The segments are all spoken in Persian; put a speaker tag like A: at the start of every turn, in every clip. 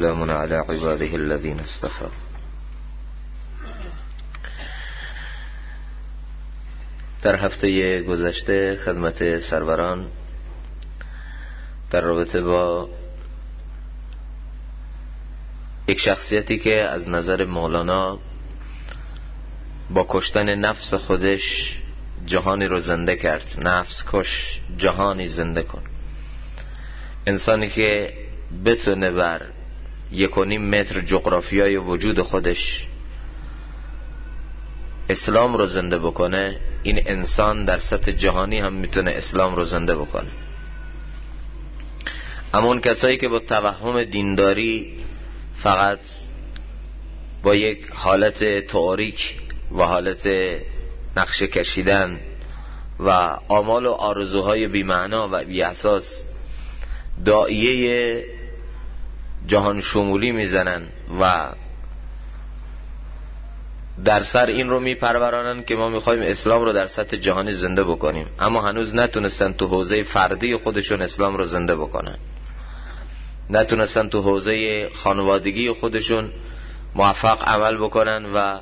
A: سلام علی عباده الذین اصطفى. در هفته گذشته خدمت سروران در رابطه با یک شخصیتی که از نظر مولانا با کشتن نفس خودش جهانی رو زنده کرد. نفس کش جهانی زنده کن. انسانی که بتونه بر 1.5 متر جغرافیای وجود خودش اسلام رو زنده بکنه، این انسان در سطح جهانی هم میتونه اسلام رو زنده بکنه. اما اون کسایی که با توهم دینداری فقط با یک حالت تئوریک و حالت نقشه کشیدن و آمال و آرزوهای بی معنا و بی اساس داعیه جهان شمولی میزنن و در سر این رو میپرورانن که ما میخوایم اسلام رو در سطح جهانی زنده بکنیم، اما هنوز نتونستن تو حوزه فردی خودشون اسلام رو زنده بکنن، نتونستن تو حوزه خانوادگی خودشون موفق عمل بکنن و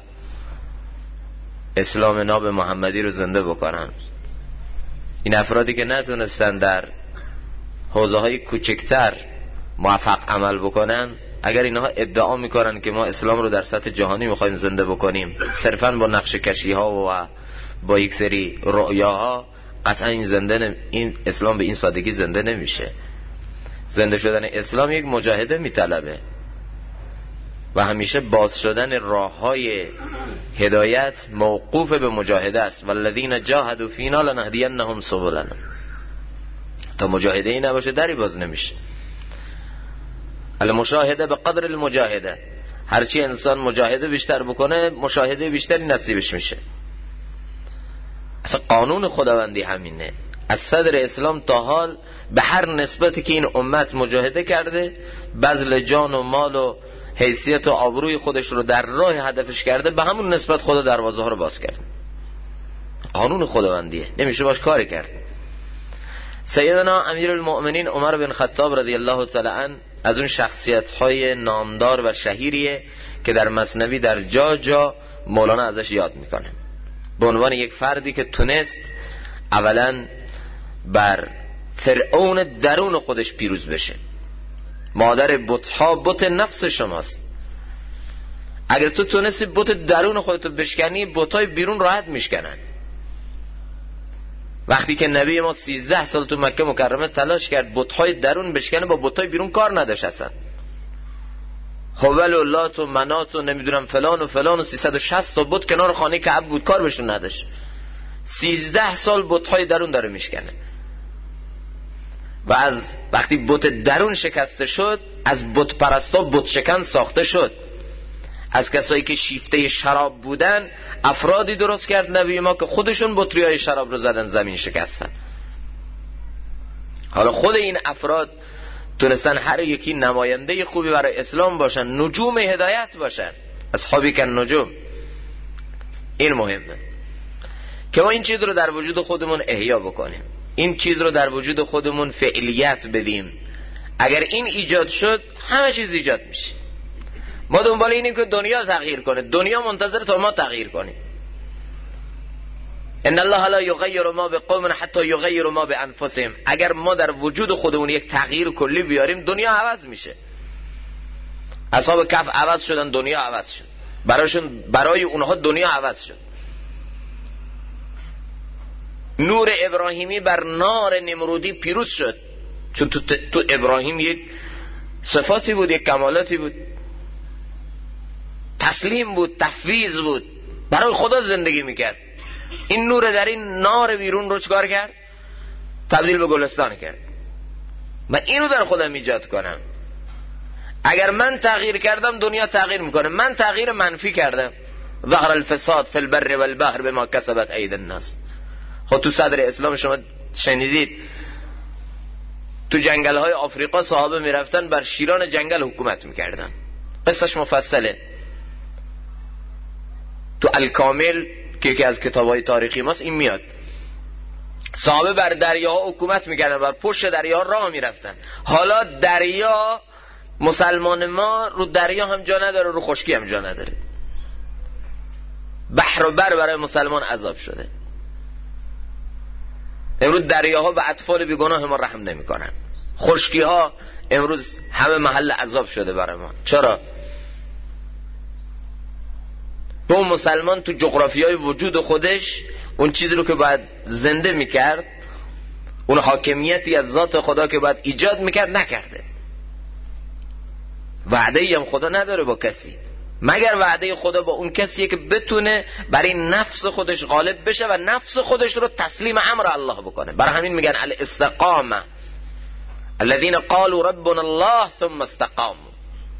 A: اسلام ناب محمدی رو زنده بکنن. این افرادی که نتونستن در حوزه های کوچکتر موفق عمل بکنن، اگر اینها ادعا میکنن که ما اسلام رو در سطح جهانی میخوایم زنده بکنیم صرفاً با نقشه کشی ها و با یک سری رؤیاها، قطعا این اسلام به این سادگی زنده نمیشه. زنده شدن اسلام یک مجاهده میطلبه و همیشه باز شدن راه های هدایت موقوف به مجاهده است. والذین جاهدوا فینا لنهدینهم سبلنا. تا مجاهده ای نباشه دری باز نمیشه. المشاهده به قدر المجاهده. هرچی انسان مجاهده بیشتر بکنه مشاهده بیشتری نصیبش میشه. اصلا قانون خداوندی همینه. از صدر اسلام تا حال به هر نسبتی که این امت مجاهده کرده، بذل جان و مال و حیثیت و آبروی خودش رو در راه هدفش کرده، به همون نسبت خدا دروازه ها رو باز کرد. قانون خداوندیه، نمیشه باش کاری کرد. سیدنا امیرالمؤمنین عمر بن خطاب رضی الله تعالی عنه از اون شخصیت های نامدار و شهیریه که در مثنوی در جا جا مولانا ازش یاد میکنه، به عنوان یک فردی که تونست اولا بر فرعون درون خودش پیروز بشه. مادر بت‌ها بت نفس شماست. اگر تو تونستی بت درون خودتو بشکنی، بت‌های بیرون راحت میشکنن. وقتی که نبی ما 13 سال تو مکه مکرمه تلاش کرد بت‌های درون بشکنه، با بت‌های بیرون کار نداشت اصلا. هبل و لات و منات و نمیدونم فلان و فلان و 360 تا بت کنار خانه کعبه بود، کار بهشون نداشت. 13 سال بت‌های درون داره میشکنه. و از وقتی بت درون شکسته شد، از بت پرستا بت شکن ساخته شد. از کسایی که شیفته شراب بودن افرادی درست کرد نبی ما که خودشون بطریای شراب رو زدن زمین شکستن. حالا خود این افراد تونستن هر یکی نماینده خوبی برای اسلام باشن، نجوم هدایت باشن، اصحابی کن نجوم. این مهمه که ما این چیز رو در وجود خودمون احیا بکنیم، این چیز رو در وجود خودمون فعلیت بدیم. اگر این ایجاد شد همه چیز ایجاد میشه. ما دنبال اینیم که دنیا تغییر کنه، دنیا منتظر تا ما تغییر کنیم. ان الله لا یغیر ما بقوم حتی یغیروا ما بانفسهم. اگر ما در وجود خودمون یک تغییر کلی بیاریم دنیا عوض میشه. اصحاب کهف عوض شدن، دنیا عوض شد برای اونها دنیا عوض شد. نور ابراهیمی بر نار نمرودی پیروز شد، چون تو ابراهیم یک صفاتی بود، یک کمالاتی بود، تسلیم بود، تفویض بود، برای خدا زندگی میکرد. این نور در این نار بیرون رو چکار کرد؟ تبدیل به گلستان کرد. من اینو در خودم ایجاد کنم. اگر من تغییر کردم دنیا تغییر میکنه. من تغییر منفی کردم، ظهر الفساد فی البر والبحر بما کسبت اید الناس. خود تو صدر اسلام شما شنیدید تو جنگل های آفریقا صحابه میرفتن بر شیران جنگل حکومت میکردن. قصهش مفصله تو الکامل که یکی از کتابهای تاریخی ماست. این میاد صحابه بر دریاها حکومت میکردن، بر پشت دریا راه میرفتن. حالا دریا مسلمان ما رو دریا هم جا نداره، رو خشکی هم جا نداره. بحر و بر برای مسلمان عذاب شده. امروز دریاها به اطفال بیگناه ما رحم نمی کنن. خشکی ها امروز همه محل عذاب شده برای ما. چرا؟ به اون مسلمان تو جغرافیای وجود خودش اون چیزی رو که باید زنده میکرد، اون حاکمیتی از ذات خدا که باید ایجاد میکرد نکرده. وعده‌ای هم خدا نداره با کسی، مگر وعده خدا با اون کسیه که بتونه برای نفس خودش غالب بشه و نفس خودش رو تسلیم امر الله بکنه. برای همین میگن الاستقامه، الذين قالوا ربنا الله ثم استقاموا.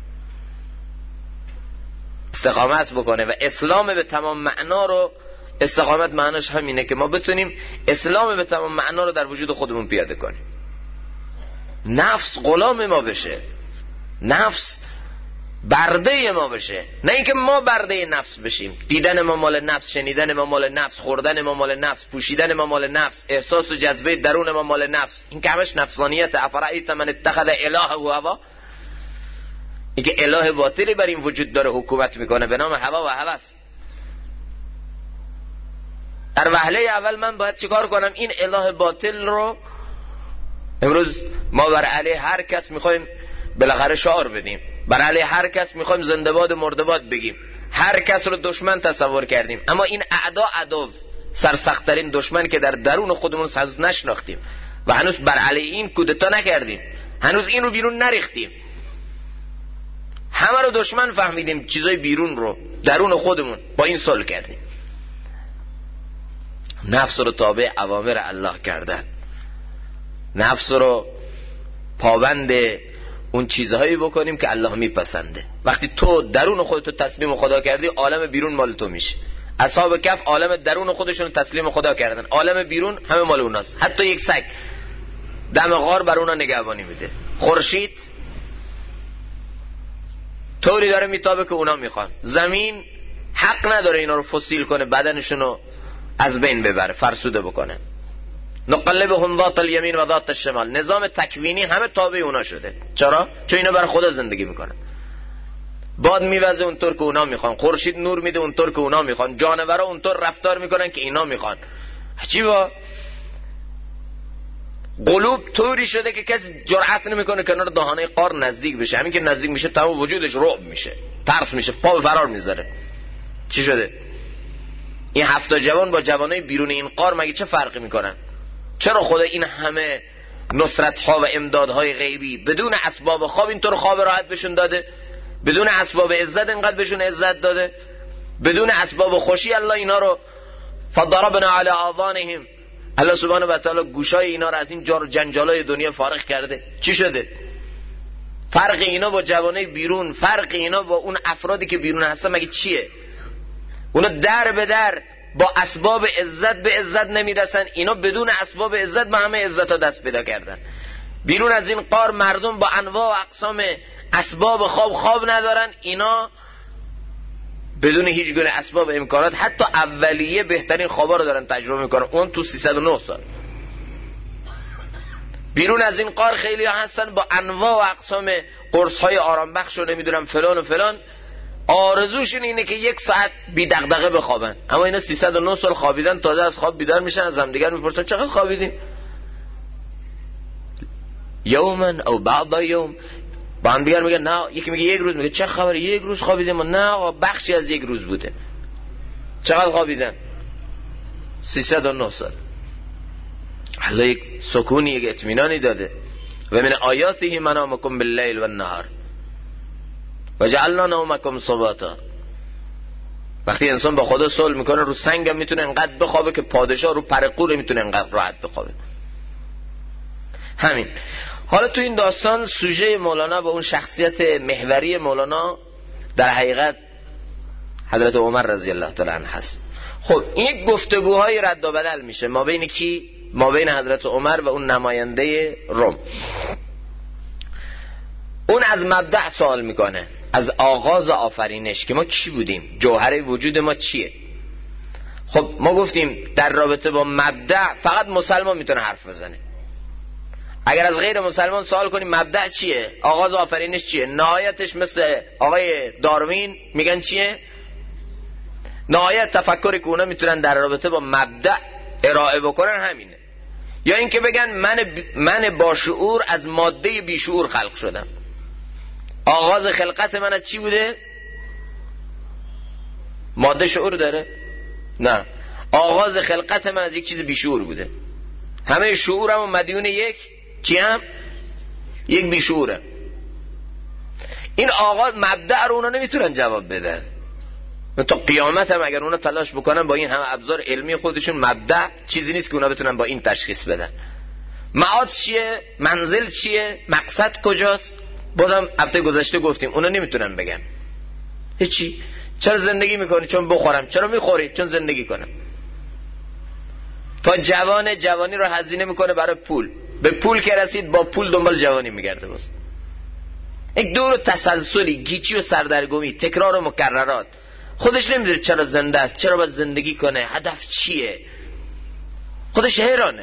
A: استقامت بکنه و اسلام به تمام معنا رو، استقامت معناش همینه که ما بتونیم اسلام به تمام معنا رو در وجود خودمون پیاده کنیم. نفس غلام ما بشه، نفس برده ما بشه، نه اینکه ما برده نفس بشیم. دیدن ما مال نفس، شنیدن ما مال نفس، خوردن ما مال نفس، پوشیدن ما مال نفس، احساس و جذبه درون ما مال نفس. این که همش نفسانیت. افرأیت من اتخذ الهه هوا، این که اله باطلی بر این وجود داره حکومت میکنه به نام هوا و هوس. در وهله اول من باید چیکار کنم؟ این اله باطل رو امروز ما بر علیه هر کس میخوایم بالاخره شعار بدیم، بر علیه هر کس میخوایم زنده باد مردباد بگیم، هر کس رو دشمن تصور کردیم. اما این عدو سرسخت‌ترین دشمن که در درون خودمون هنوز نشناختیم و هنوز بر علیه این کودتا نکردیم، هنوز این رو بیرون نریختیم. همه رو دشمن فهمیدیم، چیزای بیرون رو درون خودمون با این صلح کردیم. نفس رو تابع اوامر الله کردن، نفس رو پابند اون چیزهایی بکنیم که الله میپسنده. وقتی تو درون خودتو تسلیم خدا کردی، عالم بیرون مال تو میشه. اصحاب کهف عالم درون خودشون تسلیم خدا کردن، عالم بیرون همه مال اوناست. حتی یک سگ دم غار بر اونا نگهبانی میده. خورشید طوری داره میتابه که اونا میخوان. زمین حق نداره اینا رو فسیل کنه، بدنشون رو از بین ببره، فرسوده بکنه. نقلبهم ذات الیمین و ذات الشمال. نظام تکوینی همه تابع اونا شده. چرا؟ چون اینا برای خدا زندگی میکنن. باد میوزه اونطور که اونا میخوان، خورشید نور میده اونطور که اونا میخوان، جانورا اونطور رفتار میکنن که اینا میخوان. عجیبا قلوب طوری شده که کسی جرأت نمیکنه کنار دهانه غار نزدیک بشه. همین که نزدیک میشه تمام وجودش رعب میشه، ترس میشه، پا به فرار میذاره. چی شده؟ این 7 جوان با جوانای بیرون این غار مگه چه فرقی میکنن؟ چرا خدا این همه نصرت ها و امدادهای غیبی بدون اسباب خواب اینطور خواب راحت بهشون داده؟ بدون اسباب عزت اینقدر بهشون عزت داده؟ بدون اسباب خوشی الله اینا رو فضربنا علی آذانهم، الله سبحانه و تعالی گوشای اینا رو از این جار و جنجالای دنیا فارغ کرده. چی شده؟ فرق اینا با جوانای بیرون، فرق اینا با اون افرادی که بیرون هستن مگه چیه؟ اونا در به در با اسباب عزت به عزت نمیرسن، اینا بدون اسباب عزت به همه عزت ها دست پیدا کردن. بیرون از این غار مردم با انواع و اقسام اسباب خواب ندارن، اینا بدون هیچ گونه اسباب امکانات حتی اولیه بهترین خوابا رو دارن تجربه میکنن، اون تو 309 سال. بیرون از این غار خیلی ها هستن با انواع و اقسام قرص های آرام بخش و نمیدونم فلان و فلان، آرزوشون اینه که 1 ساعت بی دغدغه بخوابن. اما اینا 309 سال خوابیدن، تازه از خواب بیدار میشن، از هم دیگر میپرسن چقدر خوابیدیم؟ یوما او بعض یوم. با هم دیگر میگن نه، یکی میگه 1 روز، میگه چه خبره 1 روز خوابیدیم؟ نه، بخشی از 1 روز بوده. چقدر خوابیدن؟ 309 سال. الله یک سکونی، یک اطمینانی داده. و من آیاته منامکم باللیل و النهار و جعلنا نومکم سباتا. وقتی انسان با خدا صلح میکنه، رو سنگ هم میتونه انقدر بخوابه که پادشاه رو پر قور میتونه انقدر راحت بخوابه. همین. حالا تو این داستان سوژه مولانا و اون شخصیت محوری مولانا در حقیقت حضرت عمر رضی الله تعالی عنه هست. خب این یک گفتگوهای رد و بدل میشه ما بین کی؟ ما بین حضرت عمر و اون نماینده روم. اون از مبدأ سوال میکنه، از آغاز آفرینش که ما کی بودیم، جوهر وجود ما چیه. خب ما گفتیم در رابطه با مبدأ فقط مسلمان میتونه حرف بزنه. اگر از غیر مسلمان سوال کنیم مبدأ چیه، آغاز آفرینش چیه، نهایتش مثل آقای داروین میگن چیه، نهایت تفکری که اونا میتونن در رابطه با مبدأ ارائه بکنن همینه. یا اینکه بگن من با شعور از ماده بی شعور خلق شدم. آغاز خلقت من از چی بوده؟ ماده شعور داره؟ نه، آغاز خلقت من از یک چیز بی شعور بوده. همه شعورم و مدیون یک چی هم؟ یک بی شعوره. این آغاز مبدأ رو اونا نمیتونن جواب بدن. تا قیامت هم اگر اونا تلاش بکنن با این همه ابزار علمی خودشون، مبدأ چیزی نیست که اونا بتونن با این تشخیص بدن. معاد چیه؟ منزل چیه؟ مقصد کجاست؟ بازم هفته گذشته گفتیم اونا نمیتونن بگن هیچی. چرا زندگی میکنی؟ چون بخورم. چرا میخوری؟ چون زندگی کنم. تا جوانی رو هزینه میکنه برای پول، به پول که رسید با پول دنبال جوانی میگرده. باز یک دور تسلسلی، گیجی و سردرگمی، تکرار و مکررات. خودش نمیدونه چرا زنده است، چرا باید زندگی کنه، هدف چیه، خودش حیرانه.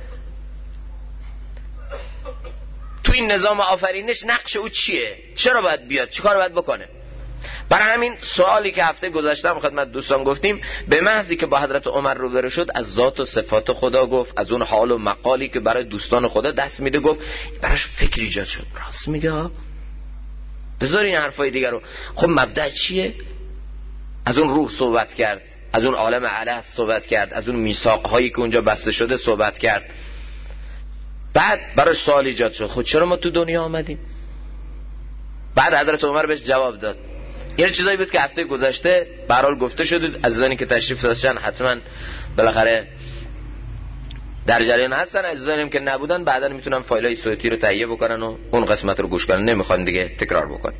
A: تو این نظام آفرینش نقش او چیه، چرا باید بیاد، چیکار باید بکنه. برای همین سوالی که هفته گذاشتم خدمت دوستان گفتیم، به محضی که با حضرت عمر روبرو شد از ذات و صفات خدا گفت، از اون حال و مقالی که برای دوستان خدا دست میده گفت، براش فکر ایجاد شد. راست میگه، بذار این حرفای دیگر رو. خب مبدأ چیه؟ از اون روح صحبت کرد، از اون عالم اعلی صحبت کرد، از اون میثاق‌هایی که اونجا بسته شده صحبت کرد. بعد براش سوال ایجاد شد، خب چرا ما تو دنیا آمدیم؟ بعد حضرت عمر بهش جواب داد. این چیزایی بود که هفته گذشته به هر حال گفته شد. عزیزانی که تشریف داشتن حتما بالاخره در جریان هستن، عزیزانی که نبودن بعدا میتونن فایلای صوتی رو تهیه بکنن و اون قسمت رو گوش کنن، نمیخوان دیگه تکرار بکنن.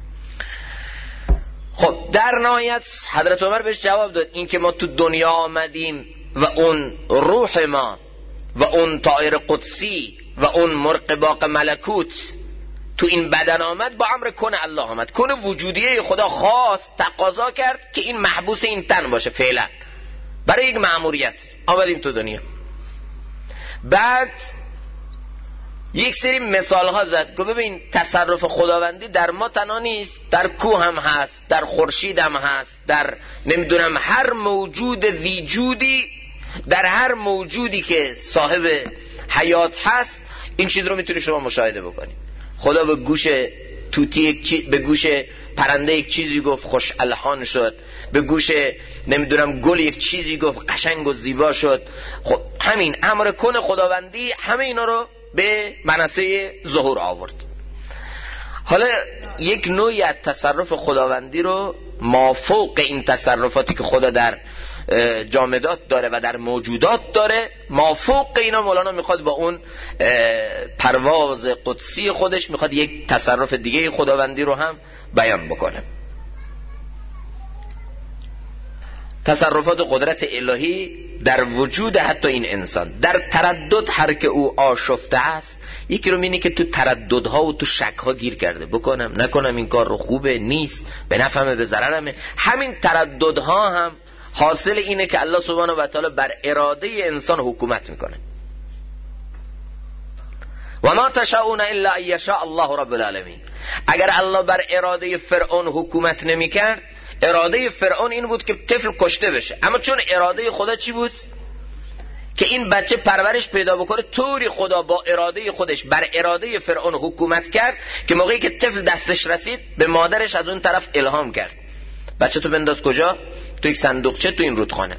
A: خب در نهایت حضرت عمر بهش جواب داد، این که ما تو دنیا آمدیم و اون روح ما و اون طائر قدسی و اون مرغ باغ ملکوت تو این بدن آمد، با امر کن الله آمد. کن وجودیه خدا خواست، تقاضا کرد که این محبوس این تن باشه فعلا برای یک مأموریت آمدیم تو دنیا. بعد یک سری مثال ها زد، گفت ببین تصرف خداوندی در ما تنها نیست، در کوه هم هست، در خورشید هم هست، در نمیدونم هر موجود وجودی، در هر موجودی که صاحب حیات هست. این چیز رو میتونی شما مشاهده بکنید. خدا به گوش توتی به گوش پرنده یک چیزی گفت خوش الحان شد، به گوش نمیدونم گل یک چیزی گفت قشنگ و زیبا شد. خب همین امر کن خداوندی همه اینا رو به منصه ظهور آورد. حالا یک نوعی از تصرف خداوندی رو مافوق این تصرفاتی که خدا در جامدات داره و در موجودات داره، مافوق اینا مولانا میخواد با اون پرواز قدسی خودش میخواد یک تصرف دیگه خداوندی رو هم بیان بکنه. تصرفات قدرت الهی در وجود حتی این انسان، در تردد هر که او آشفته است. یکی رو می‌بینی که تو ترددها و تو شک‌ها گیر کرده، بکنم نکنم، این کار رو خوبه نیست، به نفعمه به ضررمه. همین ترددها هم حاصل اینه که الله سبحانه و تعالی بر اراده انسان حکومت میکنه. و ما تشاءون الا ان یشاء الله رب العالمین. اگر الله بر اراده فرعون حکومت نمیکرد، اراده فرعون این بود که طفل کشته بشه، اما چون اراده خدا چی بود؟ که این بچه پرورش پیدا بکنه. طوری خدا با اراده خودش بر اراده فرعون حکومت کرد که موقعی که طفل دستش رسید به مادرش از اون طرف الهام کرد، بچه تو بنداز کجا؟ تو یک صندوقچه تو این رودخانه.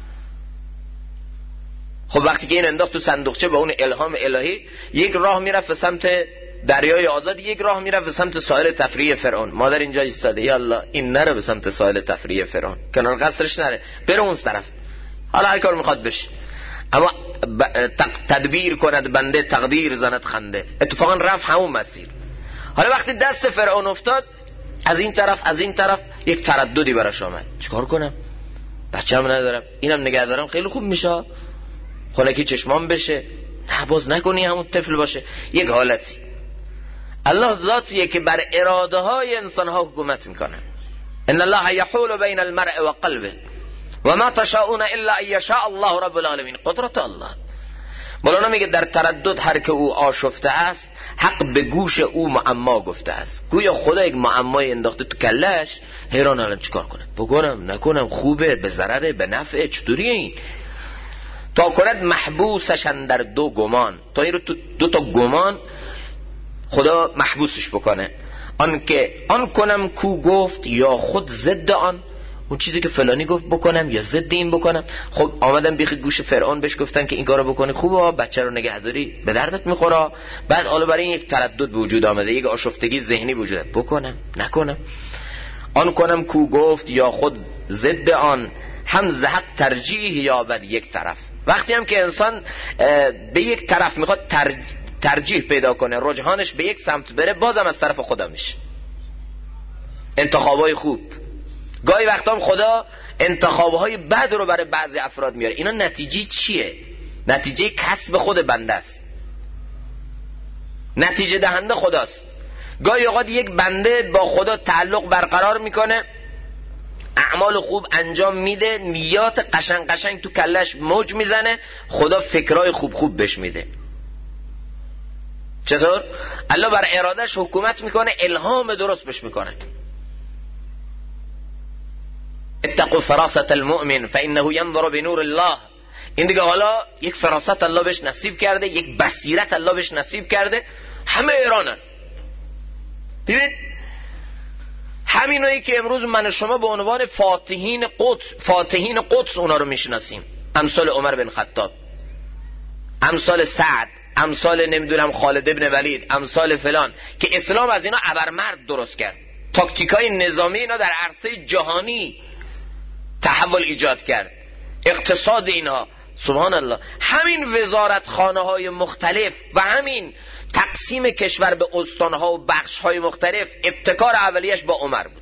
A: خب وقتی که این انداخت تو صندوقچه با اون الهام الهی، یک راه میرفت به سمت دریای آزاد، یک راه میرفت به سمت ساحل تفریح فرعون. مادر اینجا ایستاده، یا الله این نره به سمت ساحل تفریح فرعون، کنار قصرش نره، بره اون طرف، حالا هر کار میخواد بشه. اما تدبیر کند بنده، تقدیر زند خنده. اتفاقا رفت همون مسیر. حالا وقتی دست فرعون افتاد، از این طرف یک ترددی براش آمد، چیکار کنم؟ بچه‌م ندارم، اینم نگه دارم خیلی خوب میشه، خونکی چشمام بشه، نه باز نکنی همون طفل باشه. یک حالتی. الله ذاتیه که بر اراده های انسان ها حکومت میکنه. ان الله یحول بین المرء و قلبه و ما تشاءون الا ان یشاء الله رب العالمین. قدرت الله. مولانا میگه در تردد هر که او آشفته است، حق به گوش او معما گفته است. گویا خدا یک معمای انداخته تو کلش، حیران الان چیکار کنه، بکنم نکنم، خوبه به ضرره به نفعه، چطوریه این؟ تا کند محبوسش در دو گمان، تا این رو تو دو تا گمان خدا محبوسش بکنه. آن کنم کو گفت یا خود ضد آن، اون چیزی که فلانی گفت بکنم یا ضد این بکنم. خب آمدن بیخ گوش فرعون بهش گفتن که این کارو بکنی خوبه، بچه رو نگهداری به دردت میخوره. بعد حالا برای این یک تردد وجود آمده، یک آشفتگی ذهنی وجوده، بکنم نکنم. آن کنم کو گفت یا خود ضد آن، هم ز حق ترجیح یابد یک طرف. وقتی هم که انسان به یک طرف میخواد ترجیح پیدا کنه، رجحانش به یک سمت بره، بازم از طرف خدا میشه. انتخابای خوب، گاهی وقتا هم خدا انتخابهای بد رو برای بعضی افراد میاره. اینا نتیجه چیه؟ نتیجه کسب خود بنده است، نتیجه دهنده خداست. گاهی اوقات یک بنده با خدا تعلق برقرار میکنه، اعمال خوب انجام میده، نیات قشنگ قشنگ تو کلش موج میزنه، خدا فکرای خوب خوب بهش میده. چطور؟ الله بر ارادش حکومت میکنه، الهام درست بهش میکنه. اتقوا فراست المؤمن فانه ينظر بنور الله. این دیگه حالا یک فراست الله بهش نصیب کرده، یک بصیرت الله بهش نصیب کرده، همه ایرانن. ببینید همینایی که امروز من و شما به عنوان فاتحین قدس اونا رو میشناسیم، امثال عمر بن خطاب، امثال سعد، امثال نمیدونم خالد ابن ولید، امثال فلان، که اسلام از اینا ابرمرد درست کرد، تاکتیکای نظامی اینا در عرصه جهانی تحول ایجاد کرد، اقتصاد اینها، سبحان الله. همین وزارتخانه های مختلف و همین تقسیم کشور به استانها و بخش های مختلف، ابتکار اولیش با عمر بود.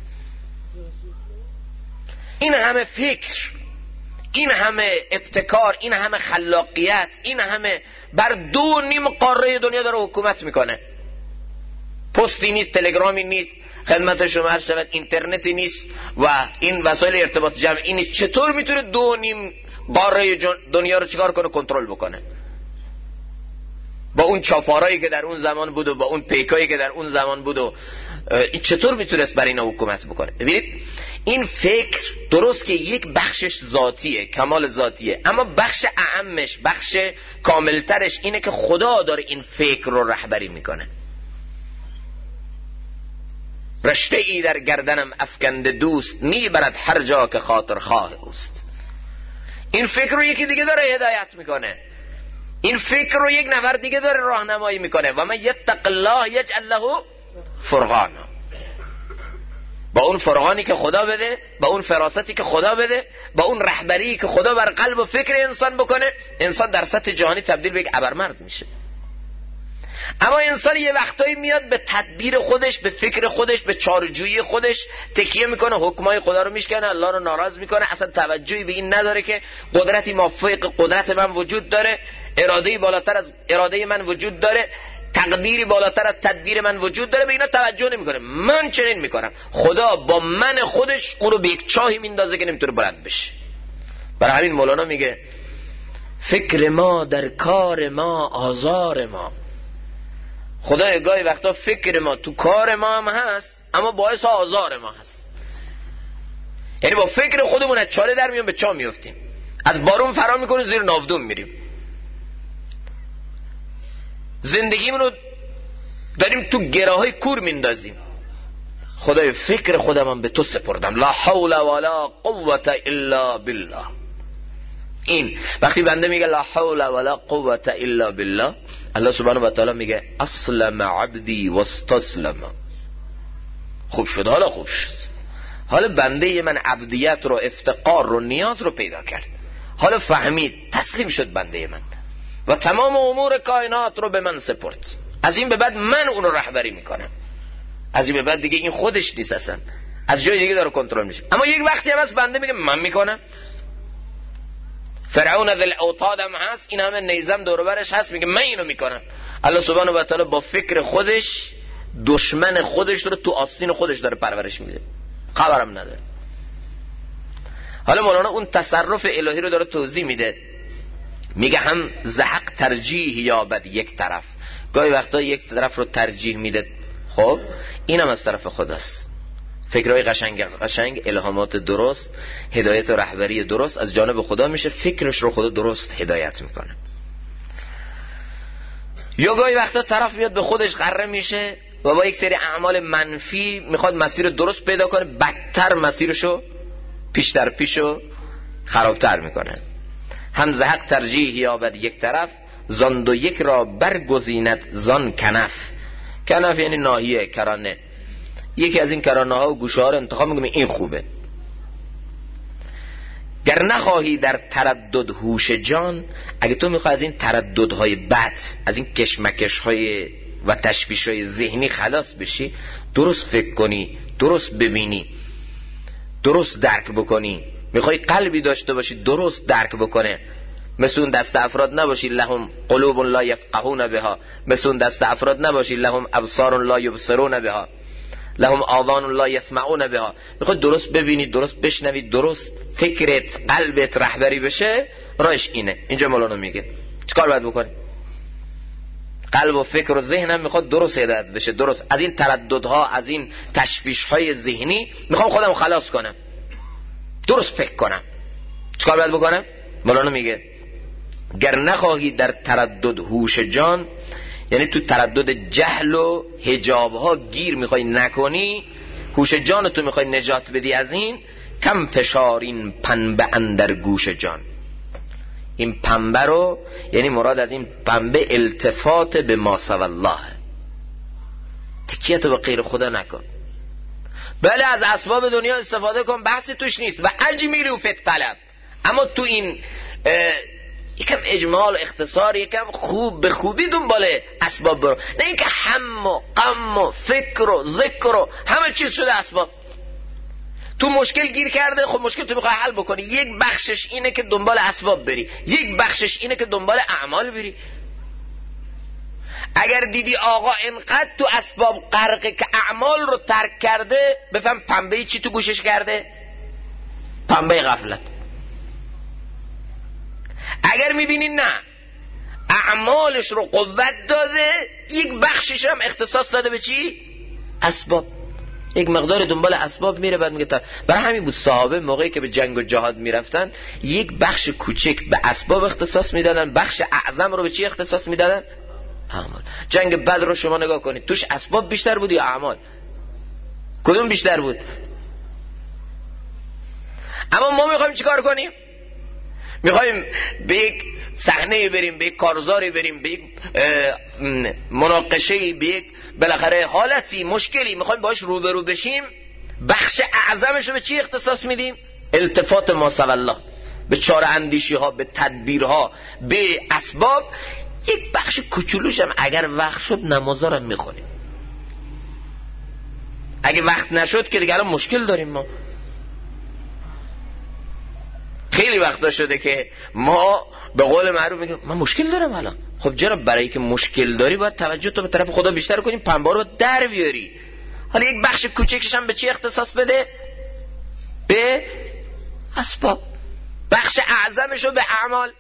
A: این همه فکر، این همه ابتکار، این همه خلاقیت، این همه بر 2.5 قاره دنیا داره حکومت میکنه. پستی نیست، تلگرامی نیست، خدمت شما عرض شود اینترنتی نیست و این وسایل ارتباط جمعی نیست. چطور میتونه 2.5 قاره دنیا رو چیکار کنه، کنترل بکنه؟ با اون چاپارایی که در اون زمان بود و با اون پیکایی که در اون زمان بود و چطور میتونست برای اینا حکومت بکنه؟ ببینید این فکر درست که یک بخشش ذاتیه، کمال ذاتیه، اما بخش اعمش، بخش کاملترش اینه که خدا داره این فکر رو رهبری میکنه. رشته ای در گردنم افکنده دوست، میبرد هر جا که خاطر خواه اوست. این فکر رو یکی دیگه داره هدایت میکنه، این فکر رو یک نفر دیگه داره راهنمایی میکنه. و من یتق الله یجعل له فرقانا. با اون فرقانی که خدا بده، با اون فراستی که خدا بده، با اون رهبری که خدا بر قلب و فکر انسان بکنه، انسان در سطح جهانی تبدیل به یک ابرمرد میشه. اما انسان یه وقتایی میاد به تدبیر خودش، به فکر خودش، به چارجویی خودش تکیه میکنه، حکمای خدا رو میشکنه، الله رو ناراض میکنه، اصلا توجهی به این نداره که قدرتی مافوق قدرت من وجود داره، ارادهی بالاتر از اراده من وجود داره، تقدیری بالاتر از تدبیر من وجود داره. به اینا توجه نمیکنه. من چنین میکنم، خدا با من خودش اون رو به یک چاهی میندازه که نمیتونه بلند بشه. برای همین مولانا میگه فکر ما در کار ما آزار ما. خدا گاهی وقتا فکر ما تو کار ما هم هست، اما باعث آزار ما هست. یعنی با فکر خودمون از چاله در میون به چاه میفتیم، از بارون فرار میکنیم، زیر ناودون میریم، زندگیمون رو داریم تو گراهای کور میندازیم. خدای فکر خودم هم به تو سپردم، لا حول ولا قوة الا بالله. این وقتی بنده میگه لا حول ولا قوة الا بالله، الله سبحانه و تعالی میگه اسلم عبدی واستسلم. خوب شد، حالا خوب شد، حالا بنده من عبدیت رو، افتقار رو، نیاز رو پیدا کرد، حالا فهمید، تسلیم شد بنده من و تمام امور کائنات رو به من سپرد. از این به بعد من اون رو رهبری میکنم، از این به بعد دیگه این خودش نیست، اصلا از جای دیگه داره کنترل میشه. اما یک وقتی هم از بنده میگه من میکنم. فرعون ذل اوتاد هم هست، این همه نیزم دور و برش هست، میگه من اینو میکنم. الله سبحانه و تعالی با فکر خودش دشمن خودش رو تو آستین خودش داره پرورش میده، خبرم نداره. حالا مولانا اون تصرف الهی رو داره توضیح میده. میگه هم زحق ترجیح یابد یک طرف، گاهی وقتا یک طرف رو ترجیح میده. خب اینم از طرف خداست. فکرهای قشنگ، الهامات درست، هدایت و رهبری درست از جانب خدا میشه، فکرش رو خدا درست هدایت میکنه. یا گاهی وقتا طرف میاد به خودش غره میشه و با یک سری اعمال منفی میخواد مسیر درست پیدا کنه، بدتر مسیرشو پیشتر پیشو خرابتر میکنه. هم زحق ترجیح یابد یک طرف، زان دو یک را برگزیند زان کنف. کنف یعنی ناحیه، کرانه. یکی از این کرانه ها و گوشه ها رو انتخاب میکنه، این خوبه. گر نخواهی در تردد هوش جان، اگه تو میخوای از این ترددهای بد، از این کشمکش های و تشویش های ذهنی خلاص بشی، درست فکر کنی، درست ببینی، درست درک بکنی. میخوای قلبی داشته باشی درست درک بکنه، مثل اون دست افراد نباشی لهم قلوب لا یفقهون بها، مثل اون دست افراد نباشی لهم ابصار لا یبصرون بها، لهم آذان لا یسمعون بها. میخوای درست ببینی، درست بشنوی، درست فکرت قلبت رهبری بشه، راهش اینه. اینجا مولانا میگه چیکار باید بکنی؟ قلب و فکر و ذهنم میخواد درست هدایت بشه، درست از این ترددها، از این تشویش‌های ذهنی میخوام خودم خلاص کنم، درست فکر کنم. چیکار باید بکنم؟ مولانا میگه گر نخواهی در تردد هوش جان، یعنی تو تردد جهل و حجابها گیر میخوای نکنی، هوش جان تو میخوای نجات بدی از این، کم فشارین پنبه اندر گوش جان. این پنبه رو، یعنی مراد از این پنبه التفات به ما سوی الله، تکیه‌تو به غیر خدا نکن. بله از اسباب دنیا استفاده کن، بحثی توش نیست، و اجمیلوا فی الطلب، اما تو این یکم اجمال و اختصار، یکم خوب به خوبی دنبال اسباب برو، نه اینکه هم و غم و فکر و ذکر و همه چیز شده اسباب. تو مشکل گیر کرده، خب مشکل تو میخوای حل بکنی، یک بخشش اینه که دنبال اسباب بری، یک بخشش اینه که دنبال اعمال بری. اگر دیدی آقا اینقدر تو اسباب غرقه که اعمال رو ترک کرده، بفهم پنبه چی تو گوشش کرده؟ پنبه غفلت. اگر میبینی نه اعمالش رو قوت داده، یک بخشش هم اختصاص داده به چی؟ اسباب. یک مقدار دنبال اسباب میره، بعد میگه برای همین بود صحابه موقعی که به جنگ و جهاد میرفتن یک بخش کوچک به اسباب اختصاص میدادن، بخش اعظم رو به چی اختصاص میدادن؟ اعمال. جنگ بدر رو شما نگاه کنید، توش اسباب بیشتر بود یا اعمال؟ کدوم بیشتر بود؟ اما ما میخوایم چیکار کنیم؟ میخوایم به یک صحنه بریم، به یک کارزاری بریم، به یک مناقشه‌ای، به یک بالاخره حالتی مشکلی میخوایم باش روبرو بشیم، بخش اعظمش رو به چی اختصاص میدیم؟ التفات ما سوی الله، به چاره اندیشی ها، به تدبیرها، به اسباب. یک بخش کوچولوش هم اگر وقت شد نمازارم میخونیم، اگه وقت نشد که دیگه الان مشکل داریم. ما خیلی وقتا شده که ما به قول معروف میگیم من مشکل دارم الان. خب جناب، برای که مشکل داری باید توجه تو به طرف خدا بیشتر کنیم، پنبه رو در بیاری. حالا یک بخش کوچکش هم به چی اختصاص بده؟ به اسباب. بخش اعظمش رو به اعمال.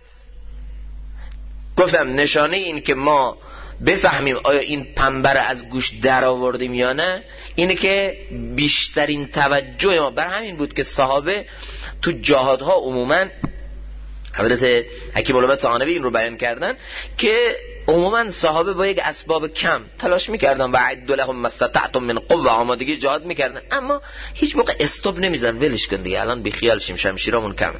A: گفتم نشانه این که ما بفهمیم آیا این پنبه رو از گوش در آوردیم یا نه، اینه که بیشترین توجه ما بر همین بود که صحابه تو جهادها عموما، حضرت حکیم علامه طحاوی این رو بیان کردن که عموما صحابه با یک اسباب کم تلاش میکردن و اعدوا لهم ما استطعتم من قوه، آمادگی جهاد میکردن، اما هیچ موقع استاپ نمیزن ولش کن دیگه الان بی خیال شیم، شمشیرامون کمه.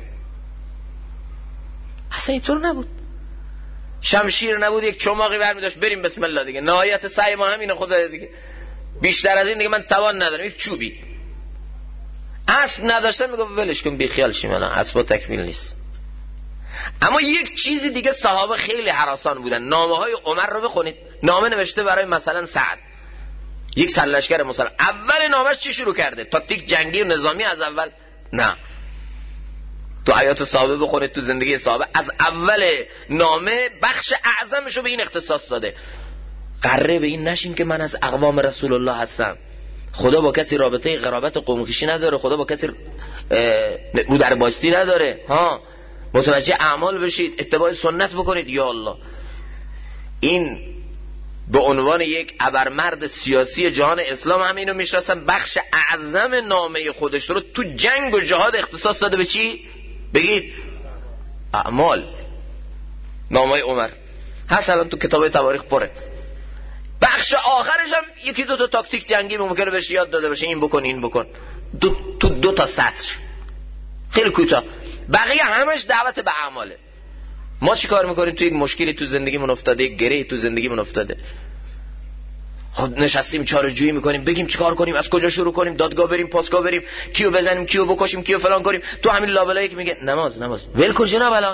A: اصلا اینطور نبود. شمشیر نبود، یک چماقی برمی داشت بریم بسم الله دیگه. نهایت سعی ما همینه خدا دیگه، بیشتر از این دیگه من توان ندارم. یک چوبی اسب نداشتن میگم ولش کن بی خیال شیم الان اسبا تکمیل نیست. اما یک چیزی دیگه صحابه خیلی هراسان بودن. نامه های عمر رو بخونید، نامه نوشته برای مثلا سعد، یک سرلشکر مثلا، اول نامش چی شروع کرده؟ تاکتیک جنگی و نظامی از اول؟ نه، تو حیات صحابه بخونید، تو زندگی صحابه از اول نامه بخش اعظمش رو به این اختصاص داده. قره به این نشین که من از اقوام رسول الله هستم، خدا با کسی رابطه قرابت قوم کشی نداره، خدا با کسی رو در باستی نداره. ها متوجه اعمال بشید، اتباع سنت بکنید. یا الله، این به عنوان یک ابرمرد سیاسی جهان اسلام هم اینو میشناسن، بخش اعظم نامه خودش رو تو جنگ و جهاد اختصاص داده به چی؟ بگید اعمال. نامه عمر هست الان تو کتاب تواریخ پره. بخش آخرش هم یکی دو تا تاکتیک جنگی ممکنه بهش یاد داده باشه، این بکن این بکن، تو دو تا سطر خیلی کوتاه. بقیه همش دعوت به اعماله. ما چی کار میکنیم؟ تو یک مشکلی تو زندگیمون افتاده، یک گرهی تو زندگیمون افتاده، خب نشستیم چاره جویی میکنیم، بگیم چیکار کنیم، از کجا شروع کنیم، دادگاه بریم، پاسگاه بریم، کیو بزنیم، کیو بکشیم، کیو فلان کنیم. تو همین لابلایی که میگه نماز ول کن جناب، الان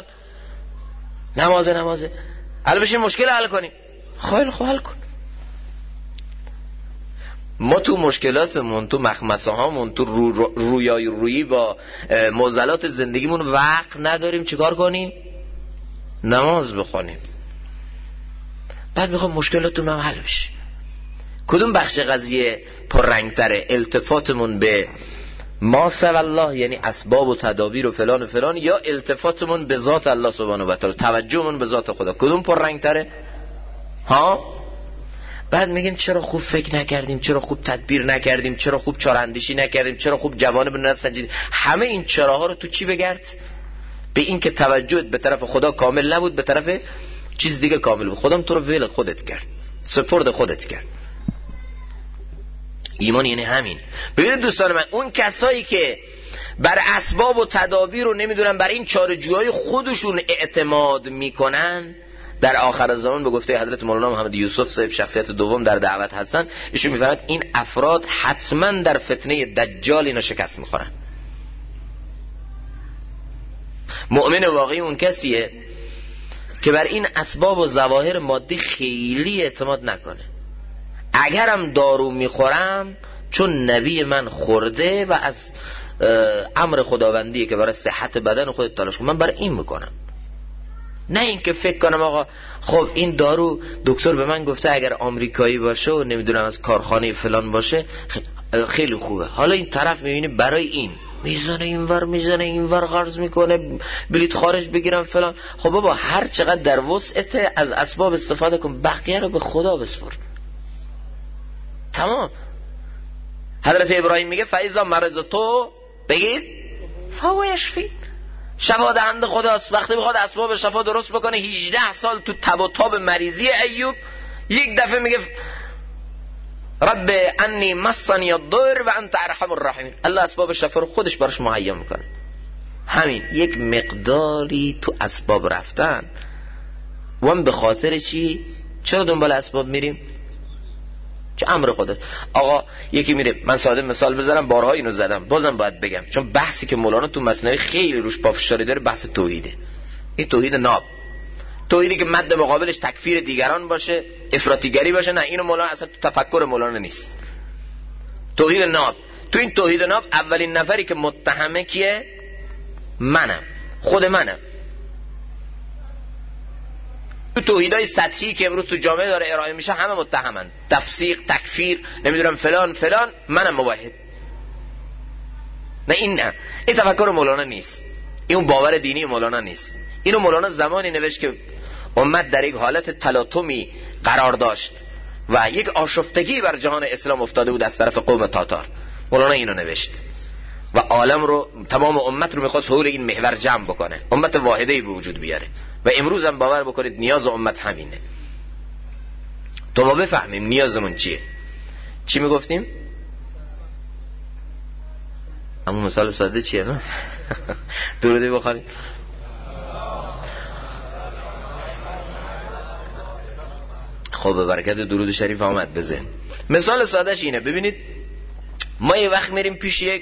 A: نمازه حالا بشین مشکل حل کنیم. خیلی خوب حل کن. ما تو مشکلاتمون، تو مخمسه هامون، تو رویایی با معضلات زندگیمون وقت نداریم چیکار کنیم؟ نماز بخونیم. بعد میخوام مشکلاتون هم حل بشه. کدوم بخش قضیه پررنگتره؟ التفاتمون به ما سوى الله، یعنی اسباب و تدابیر و فلان و فلان، یا التفاتمون به ذات الله سبحانه و تعالی، توجهمون به ذات خدا؟ کدوم پررنگتره؟ ها؟ بعد میگیم چرا خوب فکر نکردیم، چرا خوب تدبیر نکردیم، چرا خوب چاراندیشی نکردیم، چرا خوب جوانب نسنجیدیم. همه این چراها رو تو چی بگرد؟ به این که توجهت به طرف خدا کامل نبود، به طرف چیز دیگه کامل بود. خودم تو رو ولد خودت کرد، سپرد خودت کرد. ایمان یعنی همین. ببینید دوستان من، اون کسایی که بر اسباب و تدابیر رو نمیدونن، بر این چاره‌جویی خودشون اعتماد میکنن، در آخر زمان به گفته حضرت مولانا محمد یوسف صاحب، شخصیت دوم در دعوت هستن، ایشون میفرماید این افراد حتما در فتنه دجال اینا شکست میخورن. مؤمن واقعی اون کسیه که بر این اسباب و ظواهر مادی خیلی اعتماد نکنه. اگرم دارو میخورم چون نبی من خورده و از امر خداوندیه که برای صحت بدن خودت تلاش کن، من برای این میکنم. نه این که فکر کنم آقا خب این دارو دکتر به من گفته اگر آمریکایی باشه و نمیدونم از کارخانه فلان باشه خیلی خوبه. حالا این طرف میبینی برای این میزنه اینور قرض میکنه، بلیط خارج بگیرم فلان. خب بابا هر چقدر در وسعت از اسباب استفاده کن، بقیه رو به خدا بسپر. تمام. حضرت ابراهیم میگه فایزا مرض تو بگید فهو یشفی، شفا دهنده خداست. وقتی میخواد اسباب شفا درست بکنه، 18 سال تو تب و تاب مریضی ایوب، یک دفعه میگه رب انی مسنی الضر و انت ارحم الراحمین. الله اسباب شفا رو خودش براش مهیا میکنه. همین یک مقداری تو اسباب رفتن. و هم به خاطر چی؟ چرا دنبال اسباب میریم؟ چه امر خودت. آقا یکی میره، من ساده مثال بزنم، بارها اینو زدم بازم باید بگم، چون بحثی که مولانا تو مثنوی خیلی روش پافشاری داره، بحث توحیده. این توحید ناب، توحیدی که مد مقابلش تکفیر دیگران باشه، افراطیگری باشه. نه، اینو مولانا اصلا تو تفکر مولانا نیست. توحید ناب. تو این توحید ناب اولین نفری که متهمه کیه؟ منم، خود منم. تو توحیدهای سطحی که امروز تو جامعه داره ارائه میشه همه متهمن، تفسیق، تکفیر، نمیدونم فلان فلان، منم موحد. نه این تفکر مولانا نیست، این باور دینی مولانا نیست. اینو مولانا زمانی نوشت که امت در یک حالت تلاطمی قرار داشت و یک آشفتگی بر جهان اسلام افتاده بود از طرف قوم تاتار. مولانا اینو نوشت و عالم رو، تمام امت رو میخواست حول این محور جمع بکنه، امت واحده‌ای به وجود بیاره. و امروز هم باور بکنید نیاز امت همینه. تو ما بفهمیم نیازمون چیه. چی میگفتیم؟ همون مثال ساده چیه نه؟ درودی بخونیم. خب به برکت درود شریف آمد به ذهن. مثال سادهش اینه، ببینید ما یه وقت میریم پیش یک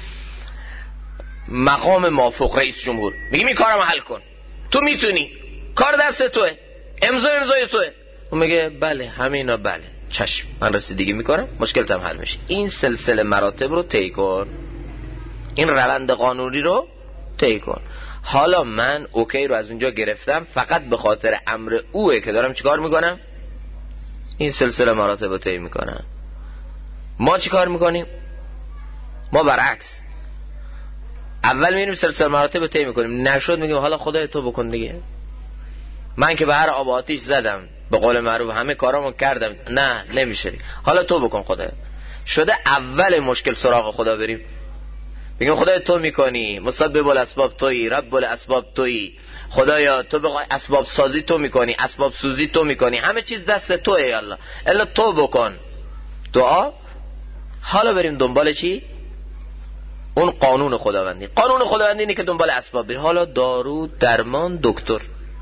A: مقام موافق رئیس جمهور، میگیم این کارم حل کن، تو میتونی، کار دست توه، امضای توه. اون میگه بله همینا، بله چشم من رسیدگی میکنم، مشکلتم حل میشه. این سلسله مراتب رو طی کن، این روند قانونی رو طی کن. حالا من اوکی رو از اونجا گرفتم، فقط به خاطر امر اوه که دارم چیکار میکنم؟ این سلسله مراتب رو طی میکنم. ما چیکار میکنیم؟ ما برعکس، اول میریم سلسله مراتب طی میکنیم، نشد میگیم حالا خدای تو بکن دیگه، من که به هر آب آتیش زدم، به قول معروف همه کارامو کردم، نه نمیشه، حالا تو بکن خدای. شده اول مشکل سراغ خدا بریم بگیم خدای تو میکنی، مسبب الاسباب تویی، رب الاسباب تویی، خدایا تو بخوای اسباب سازی تو میکنی، اسباب سوزی تو میکنی، همه چیز دست توئه ای الله، الا تو بکن. دعا. حالا بریم دنبال چی؟ اون قانون خداوندی. قانون خداوندی اینه که دنبال اسباب بریم. حالا دارو، درمان، دکتر.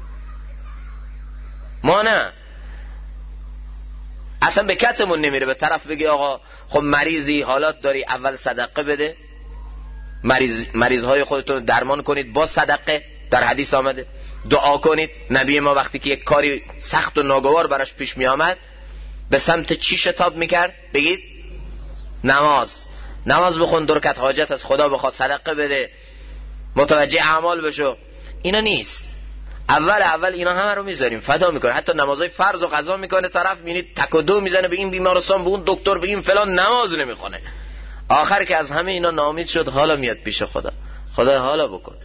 A: ما نه، اصلا به کتمون نمیره به طرف بگی آقا خب مریضی، حالات داری، اول صدقه بده، مریضهای خودتون درمان کنید با صدقه. در حدیث آمده دعا کنید. نبی ما وقتی که یک کاری سخت و ناگوار براش پیش می آمد به سمت چی شتاب میکرد؟ بگید نماز بخون، 2 رکعت حاجت از خدا بخواد، صدقه بده، متوجه اعمال بشو. اینا نیست. اول اینا همه رو میذاریم فدا میکنه. حتی نمازهای فرض و قضا میکنه طرف، میبینید تک و دو میزنه به این بیمارستان، به اون دکتر، به این فلان، نماز نمیخونه. آخر که از همه اینا ناامید شد، حالا میاد پیش خدا حالا بکن.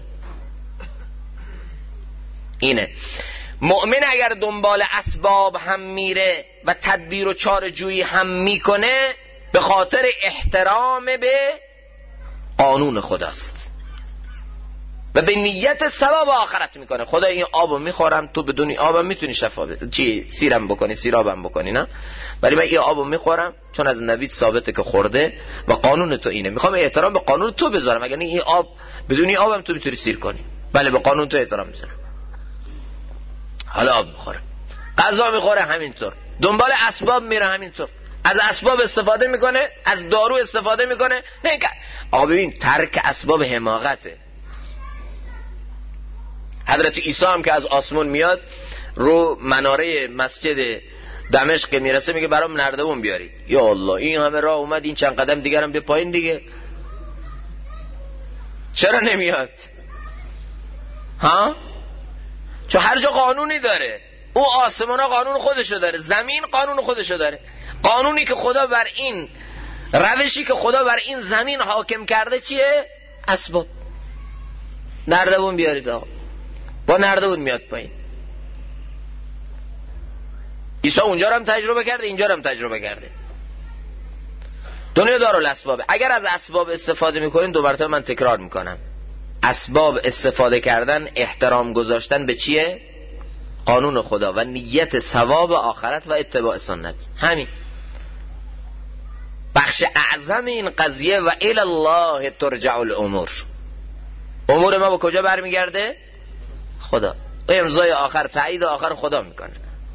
A: اینه مؤمن اگر دنبال اسباب هم میره و تدبیر و چاره‌جویی هم میکنه، به خاطر احترام به قانون خداست و به نیت ثواب آخرت میکنه. خدا این آبو میخورم، تو بدون این آبم میتونی سیرم بکنی، سیرابم بکنی، نه؟ ولی من این آبو میخورم چون از نبی ثابته که خورده و قانون تو اینه، میخوام احترام به قانون تو بذارم. اگر این آب بدون این آبم تو میتونی سیر کنی، بله به قانون تو احترام میذارم. حالا آب میخوره، غذا میخوره، همینطور دنبال اسباب میره، همینطور از اسباب استفاده میکنه، از دارو استفاده میکنه. نه آقا ببین، ترک اسباب حماقته. حضرت عیسی هم که از آسمون میاد رو مناره مسجد دمشق میرسه، میگه برام نردبون بیارید. یا الله، این همه راه اومد، این چند قدم دیگرم به پایین دیگه، چرا نمیاد؟ ها؟ چون هر جا قانونی داره. او آسمان ها قانون خودشو داره، زمین قانون خودشو داره. قانونی که خدا بر این، روشی که خدا بر این زمین حاکم کرده چیه؟ اسباب. نردبون بیارید آقا، با نردبون میاد پایین. عیسی اونجا رو هم تجربه کرده، اینجا رو هم تجربه کرده. دنیا دارالاسبابه. اگر از اسباب استفاده میکنین، دو مرتبه من تکرار میکنم، اسباب استفاده کردن احترام گذاشتن به چیه؟ قانون خدا و نیت ثواب آخرت و اتباع سنت. همین بخش اعظم این قضیه. و الی الله ترجع الامور. امور ما به کجا برمیگرده؟ خدا. و امضای آخر، تایید آخر خدا میکنه.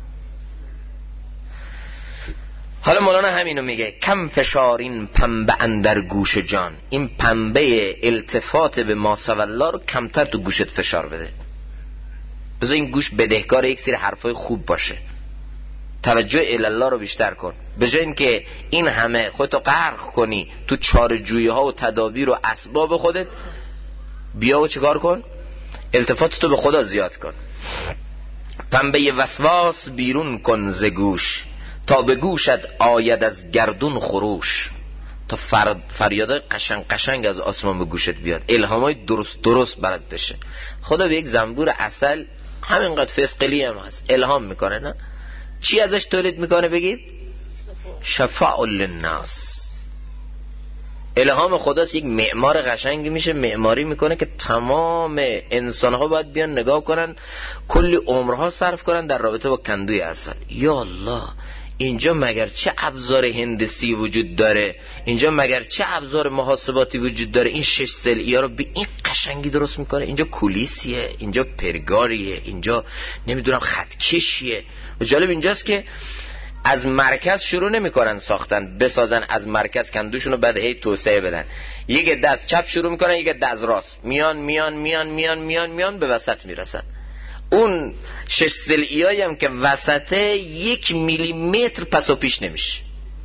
A: حالا مولانا همینو میگه، کم فشارین پنبه اندر گوش جان. این پنبه التفات به ما سوالا رو کمتر تو گوشت فشار بده. بذار این گوش بدهکار یک سری حرفای خوب باشه. توجه الله رو بیشتر کن. به جای اینکه این همه خودتو غرق کنی تو چاره‌جویی ها و تدابیر و اسباب خودت، بیا و چیکار کن؟ التفاتتو به خدا زیاد کن. پنبه وسواس بیرون کن ز گوش، تا به گوشت آید از گردون خروش. تا فریادای قشنگ از آسمان به گوشت بیاد، الهامای درست برات بشه. خدا به یک زنبور عسل همینقدر فسقلی هم هست الهام میکنه، نه؟ چی ازش تولید میکنه بگید؟ شفاء للناس. الهام خداست، یک معمار قشنگی میشه، معماری میکنه که تمام انسانها باید بیان نگاه کنن، کلی عمرها صرف کنن در رابطه با کندوی عسل. یا الله، اینجا مگر چه ابزار هندسی وجود داره؟ اینجا مگر چه ابزار محاسباتی وجود داره؟ این 6 ضلعی‌ها رو به این قشنگی درست میکنه. اینجا کولیسیه، اینجا پرگاریه، اینجا نمیدونم خطکشیه. و جالب اینجاست که از مرکز شروع نمیکنن ساختن، بسازن از مرکز کندوشونو بعد هی توسعه بدن. یک عده از چپ شروع میکنن، یک عده از راست، میان به وسط میرسن. اون 6 ضلعی‌هایی هم که وسطه 1 میلیمتر پس و پیش نمیشه.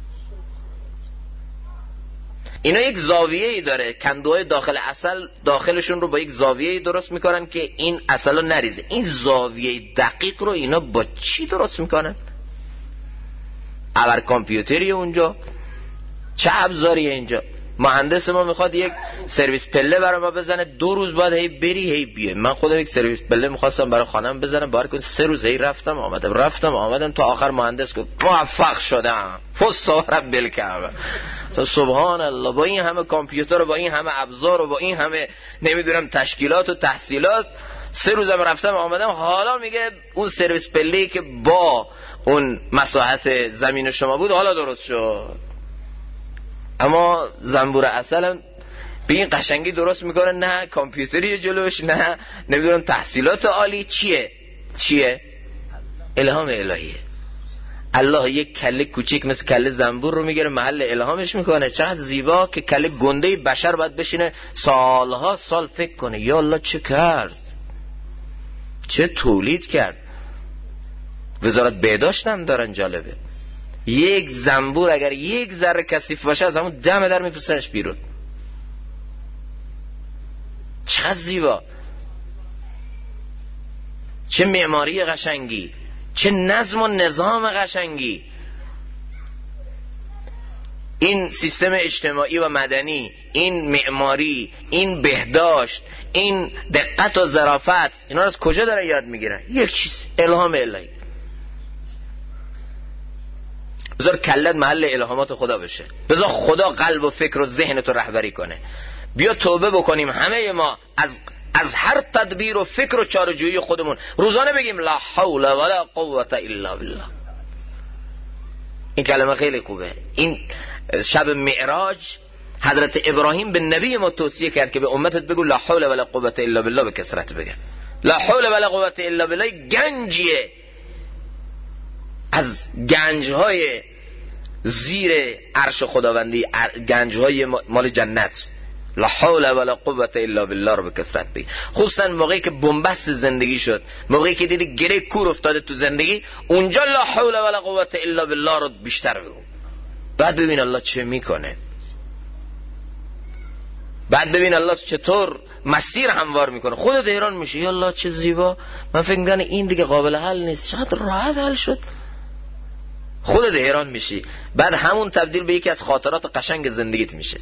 A: اینا یک زاویه‌ای داره، کندوهای داخل عسل داخلشون رو با یک زاویه‌ای درست میکنن که این عسلو نریزه. این زاویه دقیق رو اینا با چی درست میکنن؟ ابر کامپیوتریه اونجا؟ چه ابزاریه اینجا؟ مهندس ما میخواد یک سرویس پله برای ما بزنه، 2 روز بعد هی بری هی بیای. من خودم یک سرویس پله میخواستم برای خانم بزنم، بار کن 3 روز هی رفتم آمدم تا آخر مهندس گفت موفق شدم، فص رب الکعبه. تو سبحان الله، با این همه کامپیوتر و با این همه ابزار و با این همه نمیدونم تشکیلات و تحصیلات 3 روزم رفتم آمدم. حالا میگه اون سرویس پله‌ای که با اون مساحت زمین شما بود حالا درست شد. اما زنبور عسل هم به این قشنگی درست میکنه، نه کامپیوتری جلوش، نه نمیدونم تحصیلات عالی. چیه؟ الهام الهیه. الله یک کله کوچیک مثل کله زنبور رو میگیره محل الهامش میکنه. چقدر زیبا که کله گنده بشر باید بشینه سالها سال فکر کنه یا الله چه کرد، چه تولید کرد. وزارت بهداشت هم دارن. جالبه یک زنبور اگر یک ذره کثیف باشه از همون دم در میپوسنش بیرون. چقدر زیبا، چه معماری قشنگی، چه نظم و نظام قشنگی. این سیستم اجتماعی و مدنی، این معماری، این بهداشت، این دقت و ظرافت، اینا رو از کجا دارن یاد میگیرن؟ یک چیز، الهام الهی. بذار کلت محل الهامات خدا بشه، بذار خدا قلب و فکر و ذهنت رو رهبری کنه. بیا توبه بکنیم همه ما از هر تدبیر و فکر و چاره‌جویی خودمون. روزانه بگیم لا حول ولا قوة الا بالله. این کلمه خیلی خوبه. این شب معراج حضرت ابراهیم به نبی ما توصیه کرد که به امتت بگو لا حول ولا قوة الا بالله به کثرت بگن. لا حول ولا قوة الا بالله گنجیه از گنجهای زیر عرش خداوندی، گنجهای مال جنت. لا حول ولا قوة الا بالله رو به کثرت بگی. خصوصا موقعی که بنبست زندگی شد، موقعی که دیدی گره کور افتاده تو زندگی، اونجا لا حول ولا قوة الا بالله رو بیشتر بگو. بعد ببین الله چه میکنه، بعد ببین الله چطور مسیر هموار میکنه. خودت حیران میشی یا الله چه زیبا، من فکر میکنم این دیگه قابل حل نیست، چقدر راحت حل شد. خودت حیران میشی. بعد همون تبدیل به یکی از خاطرات قشنگ زندگیت میشه.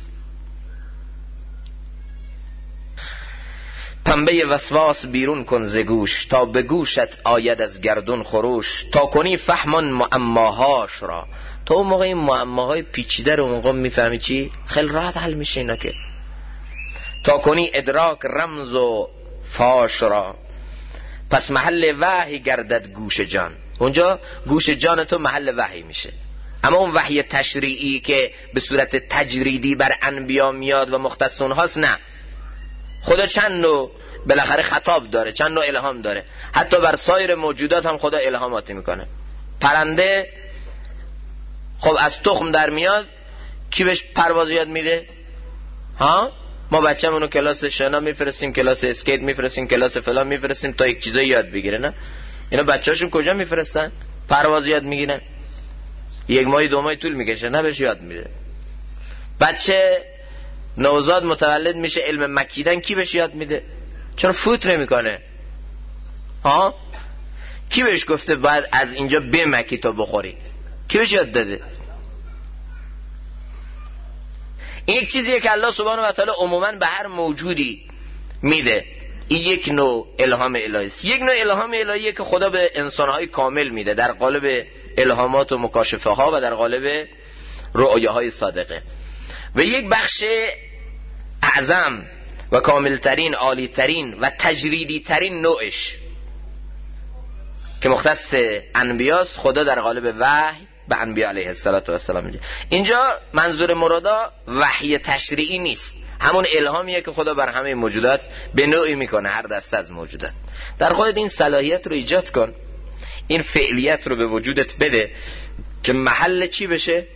A: پنبه وسواس بیرون کن ز گوش، تا به گوشت آید از گردون خروش. تا کنی فهمان معماهاش را، تا اون موقع این معماهای پیچیده رو اون موقع میفهمی چی؟ خیلی راحت حل میشه اینا. که تا کنی ادراک رمز و فاش را، پس محل وحی گردد گوش جان. اونجا گوش جان تو محل وحی میشه. اما اون وحی تشریعی که به صورت تجریدی بر انبیا میاد و مختص اونهاست، نه. خدا چند نوع بالاخره خطاب داره، چند نوع الهام داره. حتی بر سایر موجودات هم خدا الهاماتی میکنه. پرنده خب از تخم در میاد، کی بهش پرواز یاد میده؟ ها؟ ما بچه‌مونو کلاس شنا میفرستیم، کلاس اسکیت میفرستیم، کلاس فلان میفرستیم تا یک چیزایی یاد بگیره، نه؟ اینا بچه‌هاشون کجا میفرستن؟ پرواز یاد میگیرن. 1 ماه 2 ماه طول میکشه، نه بهش یاد میده. بچه نوزاد متولد میشه، علم مکیدن کی بهش یاد میده؟ چرا فوت نمیکنه؟ ها؟ کی بهش گفته بعد از اینجا بمکی تا بخوری؟ کی بهش یاد داده؟ این یک چیزیه که الله سبحانه و تعالی عموما به هر موجودی میده. این یک نوع الهام الهی است. یک نوع الهام الهیه که خدا به انسانهای کامل میده در قالب الهامات و مکاشفه ها و در قالب رؤیاهای صادقه. و یک بخش اعظم و کاملترین، عالیترین و تجریدی ترین نوعش که مختص انبیاست، خدا در قالب وحی به انبیا علیه السلام میگه. اینجا منظور مرادا وحی تشریعی نیست، همون الهامیه که خدا بر همه موجودات به نوعی میکنه، هر دسته از موجودات. در خودت این صلاحیت رو ایجاد کن، این فعلیت رو به وجودت بده که محل چی بشه؟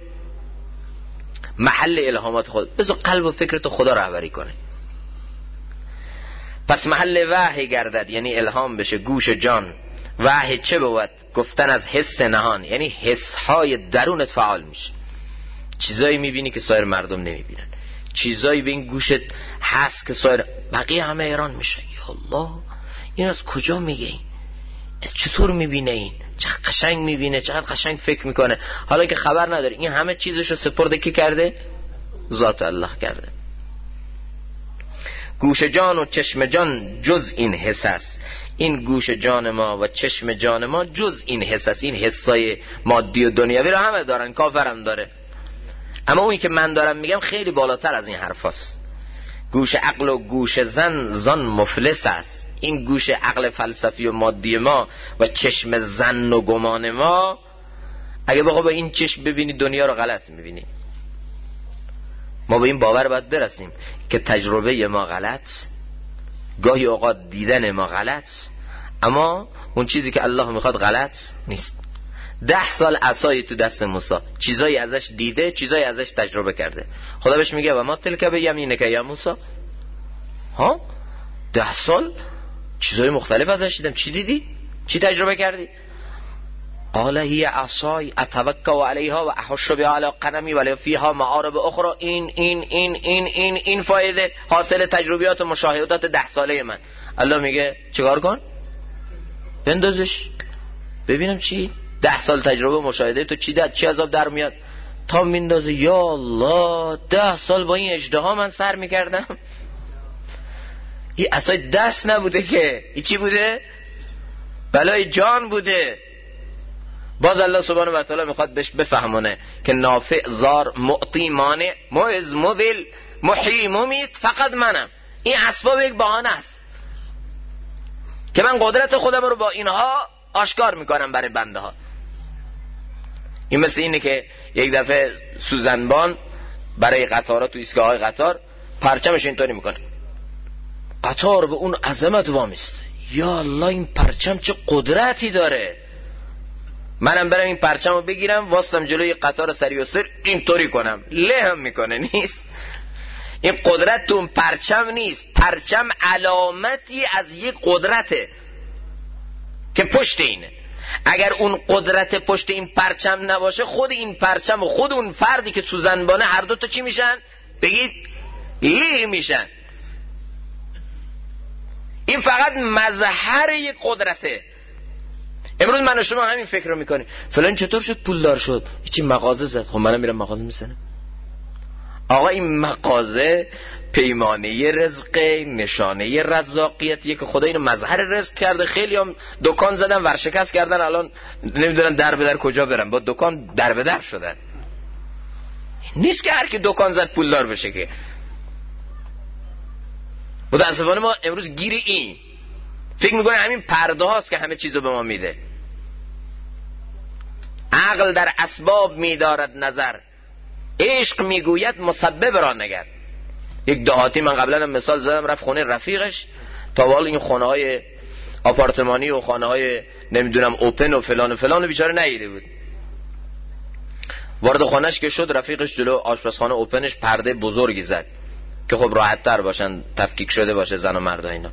A: محل الهامات خود. بذار قلب و فکرت خدا رهبری کنه. پس محل وحی گردد، یعنی الهام بشه گوش جان. وحی چه بود؟ گفتن از حس نهان، یعنی حسهای درونت فعال میشه. چیزایی میبینی که سایر مردم نمیبینن، چیزایی به این گوشت هست که سایر بقیه همه ایران میشه. یا الله این از کجا میگه؟ این چطور میبینه؟ این چقدر قشنگ میبینه، چقدر قشنگ فکر میکنه، حالا که خبر نداره این همه چیزشو سپرده کی کرده؟ ذات الله کرده. گوش جان و چشم جان جز این حس است. این گوش جان ما و چشم جان ما جز این حس است. این حسای مادی و دنیوی رو همه دارن، کافرم داره، اما اونی که من دارم میگم خیلی بالاتر از این حرفاست. گوش عقل و گوش زن مفلس است. این گوش عقل فلسفی و مادی ما و چشم زن و گمان ما، اگه بخواه با این چشم ببینی دنیا رو غلط میبینی. ما به این باور باید برسیم که تجربه ما غلط، گاهی اوقات دیدن ما غلط، اما اون چیزی که الله میخواد غلط نیست. 10 سال عصای تو دست موسی، چیزایی ازش دیده، چیزایی ازش تجربه کرده. خدا بهش میگه و ما تلک به یمینک یا موسی. 10 سال چیزای مختلف ازش دیدم. چی دیدی؟ چی تجربه کردی؟ قال هی عصای اتوکل علیها و احش بها علی غنمی ولی فیها معارب اخرى. این فایده حاصل تجربیات و مشاهدات 10 ساله من. الله میگه چیکار کن؟ بندازش ببینم چی 10 سال تجربه و مشاهده تو چی عذاب در میاد. تا میندازه یا الله 10 سال با این اژدها من سر میکردم. این عصای دست نبوده که، این چی بوده؟ بلای جان بوده. باز الله سبحانه و تعالی میخواد بهش بفهمونه که نافع، زار، معطی، مانع، معز، مذل، محیی، ممیت فقط منم. این اسباب یک بهانه است که من قدرت خودم رو با اینها آشکار میکنم برای بنده ها. این مثل اینه که یک دفعه سوزنبان برای قطارها تو ایستگاه‌های قطار پرچمش اینطوری میکنه، قطار به اون عظمت وامیسته. یا الله این پرچم چه قدرتی داره، منم برم این پرچم رو بگیرم واسطم جلوی قطار سریع و سر اینطوری کنم. لهم میکنه. نیست. این قدرت تو اون پرچم نیست. پرچم علامتی از یک قدرته که پشت اینه. اگر اون قدرت پشت این پرچم نباشه، خود این پرچم و خود اون فردی که سوزنبانه هر دوتا چی میشن؟ بگید لی میشن. این فقط مظهر یک قدرته. امروز من و شما همین فکر رو میکنیم فلان چطور شد پولدار شد، چی مغازه زد، خب منم میرم مغازه میزنم. آقا این مغازه پیمانه رزق، نشانه رزاقیتیه که خدا اینو مظهر رزق کرده. خیلی هم دکان زدن ورشکست کردن، الان نمیدونن در به در کجا برن، با دکان در به در شدن. نیست که هر کی دکان زد پولدار بشه که. متاسفانه ما امروز گیر این فکر میکنه همین پرده هاست که همه چیزو به ما میده. عقل در اسباب میدارد نظر، عشق میگوید مسبب را نگر. یک دهاتی من قبلا هم مثال زدم، رفت خونه رفیقش، تا حالا این خونه های آپارتمانی و خانه های نمیدونم اوپن و فلان و فلان بیچاره نیده بود. وارد خانهش که شد، رفیقش جلو آشپزخانه اوپنش پرده بزرگی زد که خب راحت تر باشن، تفکیک شده باشه زن و مرد اینا.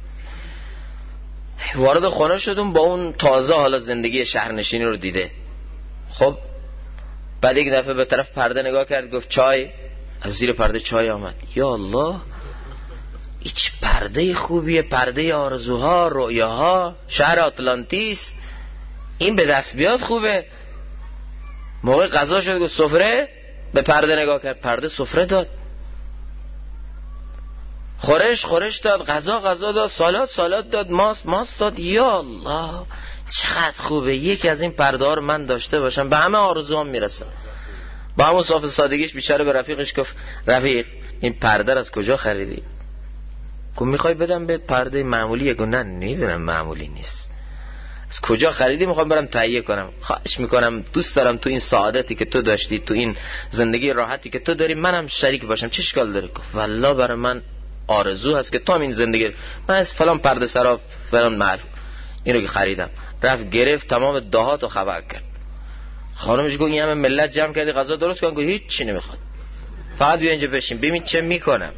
A: وارد خانه شدم، با اون تازه حالا زندگی شهرنشینی رو دیده. خب بعد یک دفعه به طرف پرده نگاه کرد، گفت چای. از زیر پرده چای آمد. یا الله هیچ پرده خوبیه، پرده آرزوها، رؤیاها، شهر آتلانتیس. این به دست بیاد خوبه. موقع غذا شد، گفت سفره. به پرده نگاه کرد، پرده سفره داد، خورش داد، غذا داد، سالاد داد، ماست داد. یا الله چقدر خوبه یکی از این پرده ها رو من داشته باشم، به همه آرزوام میرسم. با همون صاف سادگیش بیچاره به رفیقش گفت رفیق این پرده رو از کجا خریدی؟ گفت میخوای بدم بهت پرده معمولیه؟ گفت نه نمیدونم معمولی نیست. از کجا خریدی؟ میخوام برم تهیه کنم. خواهش میکنم، دوست دارم تو این سعادتی که تو داشتی، تو این زندگی راحتی که تو داری، منم شریک باشم. چه اشکال داره؟ گفت والله برای من آرزو هست که تو این زندگی، من از فلان پرده سرا فلان محل اینو که خریدم. رفت گرفت، تمام دهات رو خبر کرد. خانمش گفت این همه ملت جمع کردی غذا درست کن؟ گفت هیچ چی نمیخواد، فقط بیا اینجا بشین ببین چه میکنم.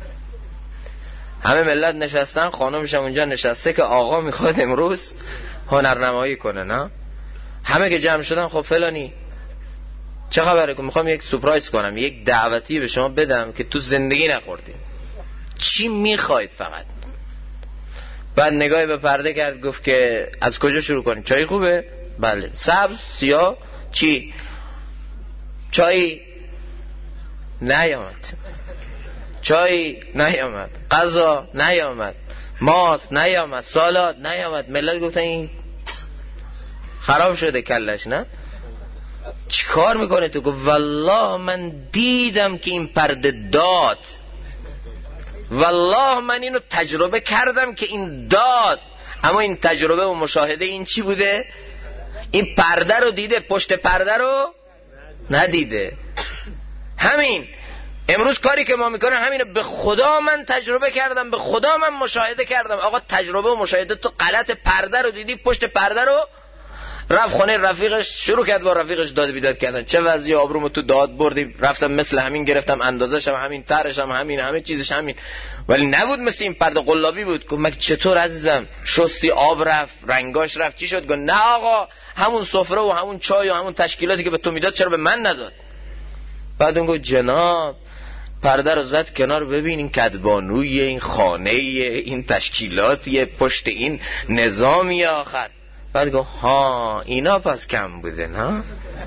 A: همه ملت نشستن، خانمش هم اونجا نشسته که آقا میخواد امروز هنرنمایی کنه. نه همه که جمع شدن، خب فلانی چه خبره؟ که میخوام یک سورپرایز کنم، یک دعوتی به شما بدم که تو زندگی نخوردیم. چی میخواید فقط؟ بعد نگاهی به پرده کرد، گفت که از کجا شروع کنیم؟ چای خوبه؟ بله. سبز، سیاه، چی؟ چای نیامد، چای نیامد، غذا نیامد، ماست نیامد، سالاد نیامد. ملت گفتن این خراب شده کلش. نه چی کار میکنه تو؟ گفت والله من دیدم که این پرده داد، والله من اینو تجربه کردم که این داد. اما این تجربه و مشاهده این چی بوده؟ این پرده رو دیده، پشت پرده رو ندیده. همین امروز کاری که ما میکنیم همینه. به خدا من تجربه کردم، به خدا من مشاهده کردم. آقا تجربه و مشاهده، تو غلط پرده رو دیدی، پشت پرده رو رفت خونه رفیقش، شروع کرد با رفیقش داد بیداد کردن. چه وضعی آبرومو تو داد بردیم، رفتم مثل همین گرفتم، اندازش هم همین، طرش هم همین، همه چیزش همین، ولی نبود مثل این پرده قلابی بود. گفت مگه چطور عزیزم؟ شستی، آب رفت، رنگاش رفت، چی شد؟ گفت نه آقا همون سفره و همون چای و همون تشکیلاتی که به تو میداد چرا به من نداد؟ بعد اون گفت جناب پرده رو زد کنار، ببین این کدبانوی، این خانه، این تشکیلاتی پشت این نظامی آخر. بعد گفت ها اینا پس کم بوده نه.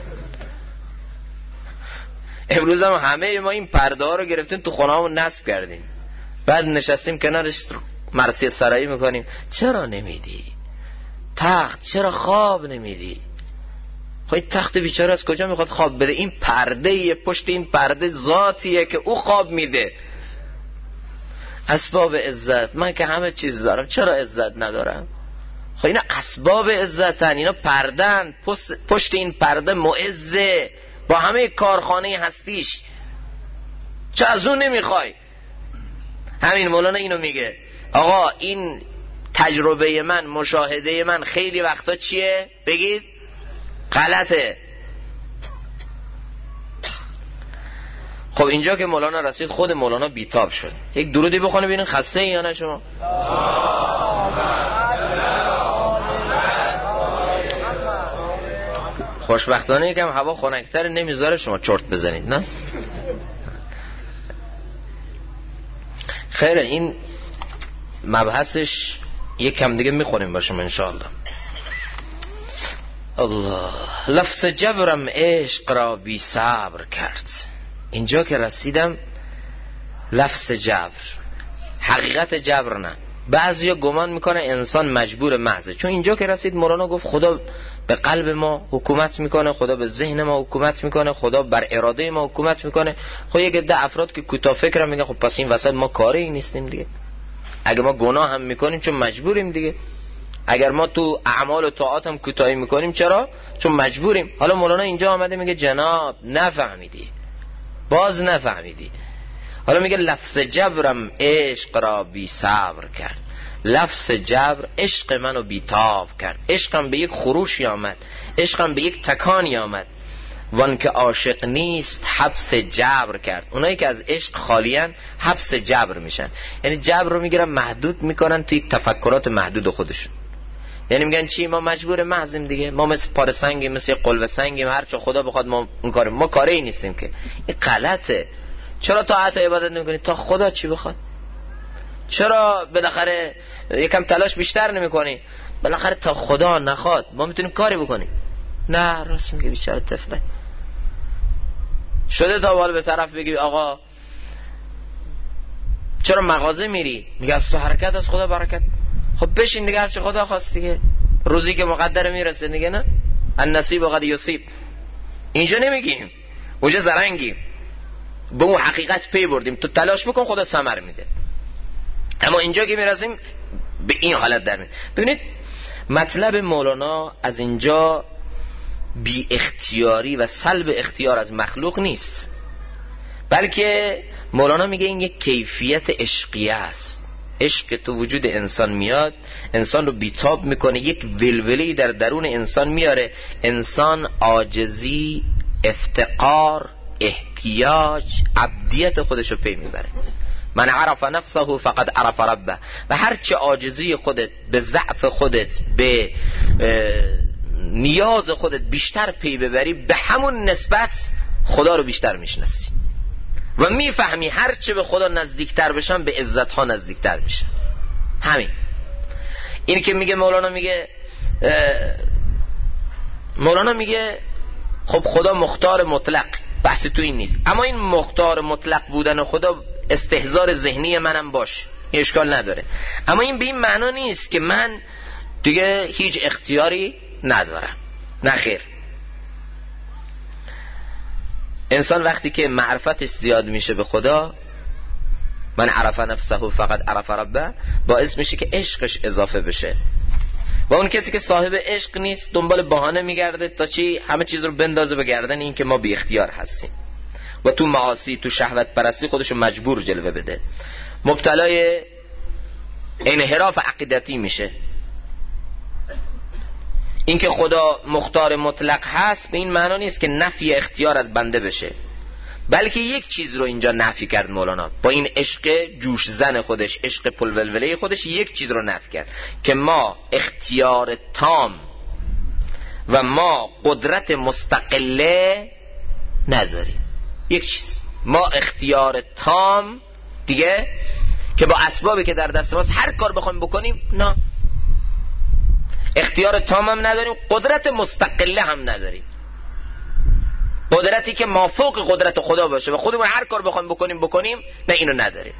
A: امروز هم همه ما این پرده ها رو گرفتیم تو خونه همون نصب کردیم، بعد نشستیم کنارش مرثیه سرایی میکنیم. چرا نمیدی تخت؟ چرا خواب نمیدی؟ خواهی تخت بیچاره از کجا میخواد خواب بده؟ این پرده پشت این پرده ذاتیه که او خواب میده. اسباب عزت، من که همه چیز دارم چرا عزت ندارم؟ خب اینا اسباب عزتن، اینا پردن، پشت این پرده معزه با همه کارخانه هستیش. چه از اون نمیخوای؟ همین مولانا اینو میگه آقا این تجربه من، مشاهده من خیلی وقتا چیه؟ بگید غلطه. خب اینجا که مولانا رسید خود مولانا بیتاب شد. یک درودی بخونه ببینین خسته یا نه شما؟ خوشبختانه یکم هوا خنک‌تر نمیذاره شما چرت بزنید نه؟ خیره این مبحثش یک کم دیگه میخونیم باشم انشاءالله. الله. لفظ جبرم عشق را بی صبر کرد. اینجا که رسیدم لفظ جبر، حقیقت جبر نه. بعضیا گمان میکنه انسان مجبور محضه. چون اینجا که رسید مولانا گفت خدا به قلب ما حکومت میکنه، خدا به ذهن ما حکومت میکنه، خدا بر اراده ما حکومت میکنه. خب یک عده افراد که کوتاه فکرم میگن خب پس این وسط ما کاری نیستیم دیگه. اگه ما گناه هم میکنیم چون مجبوریم دیگه. اگر ما تو اعمال و طاعات هم کوتاهی میکنیم چرا؟ چون مجبوریم. حالا مولانا اینجا آمده میگه جناب نفهمیدی، باز نفهمیدی. حالا میگه لفظ جبرم عشق را بی صبر کرد. لفظ جبر عشق منو بیتاب کرد. عشقم به یک خروشی آمد، عشقم به یک تکانی آمد. وان که عاشق نیست حبس جبر کرد. اونایی که از عشق خالیان حبس جبر میشن. یعنی جبر رو میگیرن محدود میکنن توی تفکرات محدود خودشون. یعنی میگن چی؟ ما مجبور محضیم دیگه، ما مثل پاره سنگیم، مثل قلب سنگیم، هر چه خدا بخواد ما اون کاریم. ما کاری نیستیم که. این غلطه. چرا طاعت و عبادت نمیکنی؟ تا خدا چی بخواد. چرا بالاخره یکم تلاش بیشتر نمیکنی؟ بالاخره تا خدا نخواد ما میتونیم کاری بکنیم. نه راست میگه بیچاره طفله. شده تا بالا به طرف بگی آقا چرا مغازه میری؟ میگه از تو حرکت از خدا برکت. خب بشین دیگه، هرچی خدا خواست دیگه. روزی که مقدر میرسه دیگه. نه النصیب قد یصیب. اینجا نمیگیم، اونجا زرنگیم، به اون حقیقت پی بردیم. تو تلاش بکن خدا ثمر میده. اما اینجا که میرسیم به این حالت در میاد. ببینید مطلب مولانا از اینجا بی اختیاری و سلب اختیار از مخلوق نیست، بلکه مولانا میگه این یک کیفیت عشقیه است. عشق که تو وجود انسان میاد، انسان رو بیتاب میکنه، یک ولوله‌ای در درون انسان میاره. انسان عاجزی، افتقار، احتیاج، عبدیت خودش رو پی میبره. من عرف نفسه فقد عرف ربه. و هرچه عاجزی خودت، به ضعف خودت، به نیاز خودت بیشتر پی ببری، به همون نسبت خدا رو بیشتر میشناسی و میفهمی هرچه به خدا نزدیکتر بشن به عزت ها نزدیکتر میشن. همین این که میگه مولانا میگه خب خدا مختار مطلق، بحث تو این نیست. اما این مختار مطلق بودن خدا استحضار ذهنی منم باشه، اشکال نداره. اما این به این معنا نیست که من دیگه هیچ اختیاری ندارم. نه خیر. انسان وقتی که معرفتش زیاد میشه به خدا، من عرف نفسه فقط عرف ربه، باعث میشه که عشقش اضافه بشه. و اون کسی که صاحب عشق نیست دنبال بهانه میگرده تا چی؟ همه چیز رو بندازه به گردن این که ما بی اختیار هستیم و تو معاصی، تو شهوت پرستی خودشو مجبور جلوه بده. مبتلای انحراف عقیدتی میشه. این که خدا مختار مطلق هست به این معنا نیست که نفی اختیار از بنده بشه، بلکه یک چیز رو اینجا نفی کرد مولانا با این عشق جوش زن خودش، عشق پلولوله خودش، یک چیز رو نفی کرد که ما اختیار تام و ما قدرت مستقله نداریم. یک چیز، ما اختیار تام دیگه که با اسبابی که در دست ماست هر کار بخوایم بکنیم، نه، اختیار تام هم نداریم، قدرت مستقله هم نداریم، قدرتی که مافوق قدرت خدا باشه و خودمون هر کار بخوایم بکنیم، نه، اینو نداریم.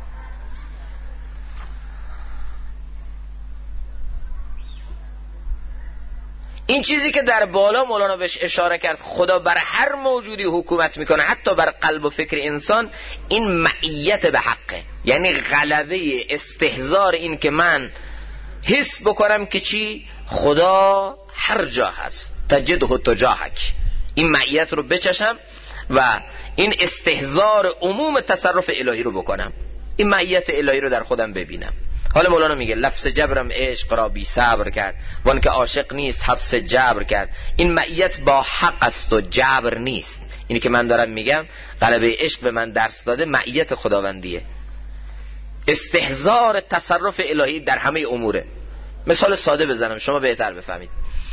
A: این چیزی که در بالا مولانا بهش اشاره کرد، خدا بر هر موجودی حکومت میکنه، حتی بر قلب و فکر انسان، این معیت به حقه، یعنی غلبه استحضار این که من حس بکنم که چی؟ خدا هر جا هست، تجده تجاهک، این معیت رو بچشم و این استحضار عموم تصرف الهی رو بکنم، این معیت الهی رو در خودم ببینم. حالا مولانا میگه لفظ جبرم عشق را بی صبر کرد، وان که عاشق نیست حبس جبر کرد. این معیت با حق است و جبر نیست. اینی که من دارم میگم غلبه عشق به من درس داده، معیت خداوندیه، استحضار تصرف الهی در همه اموره. مثال ساده بزنم شما بهتر بفهمید.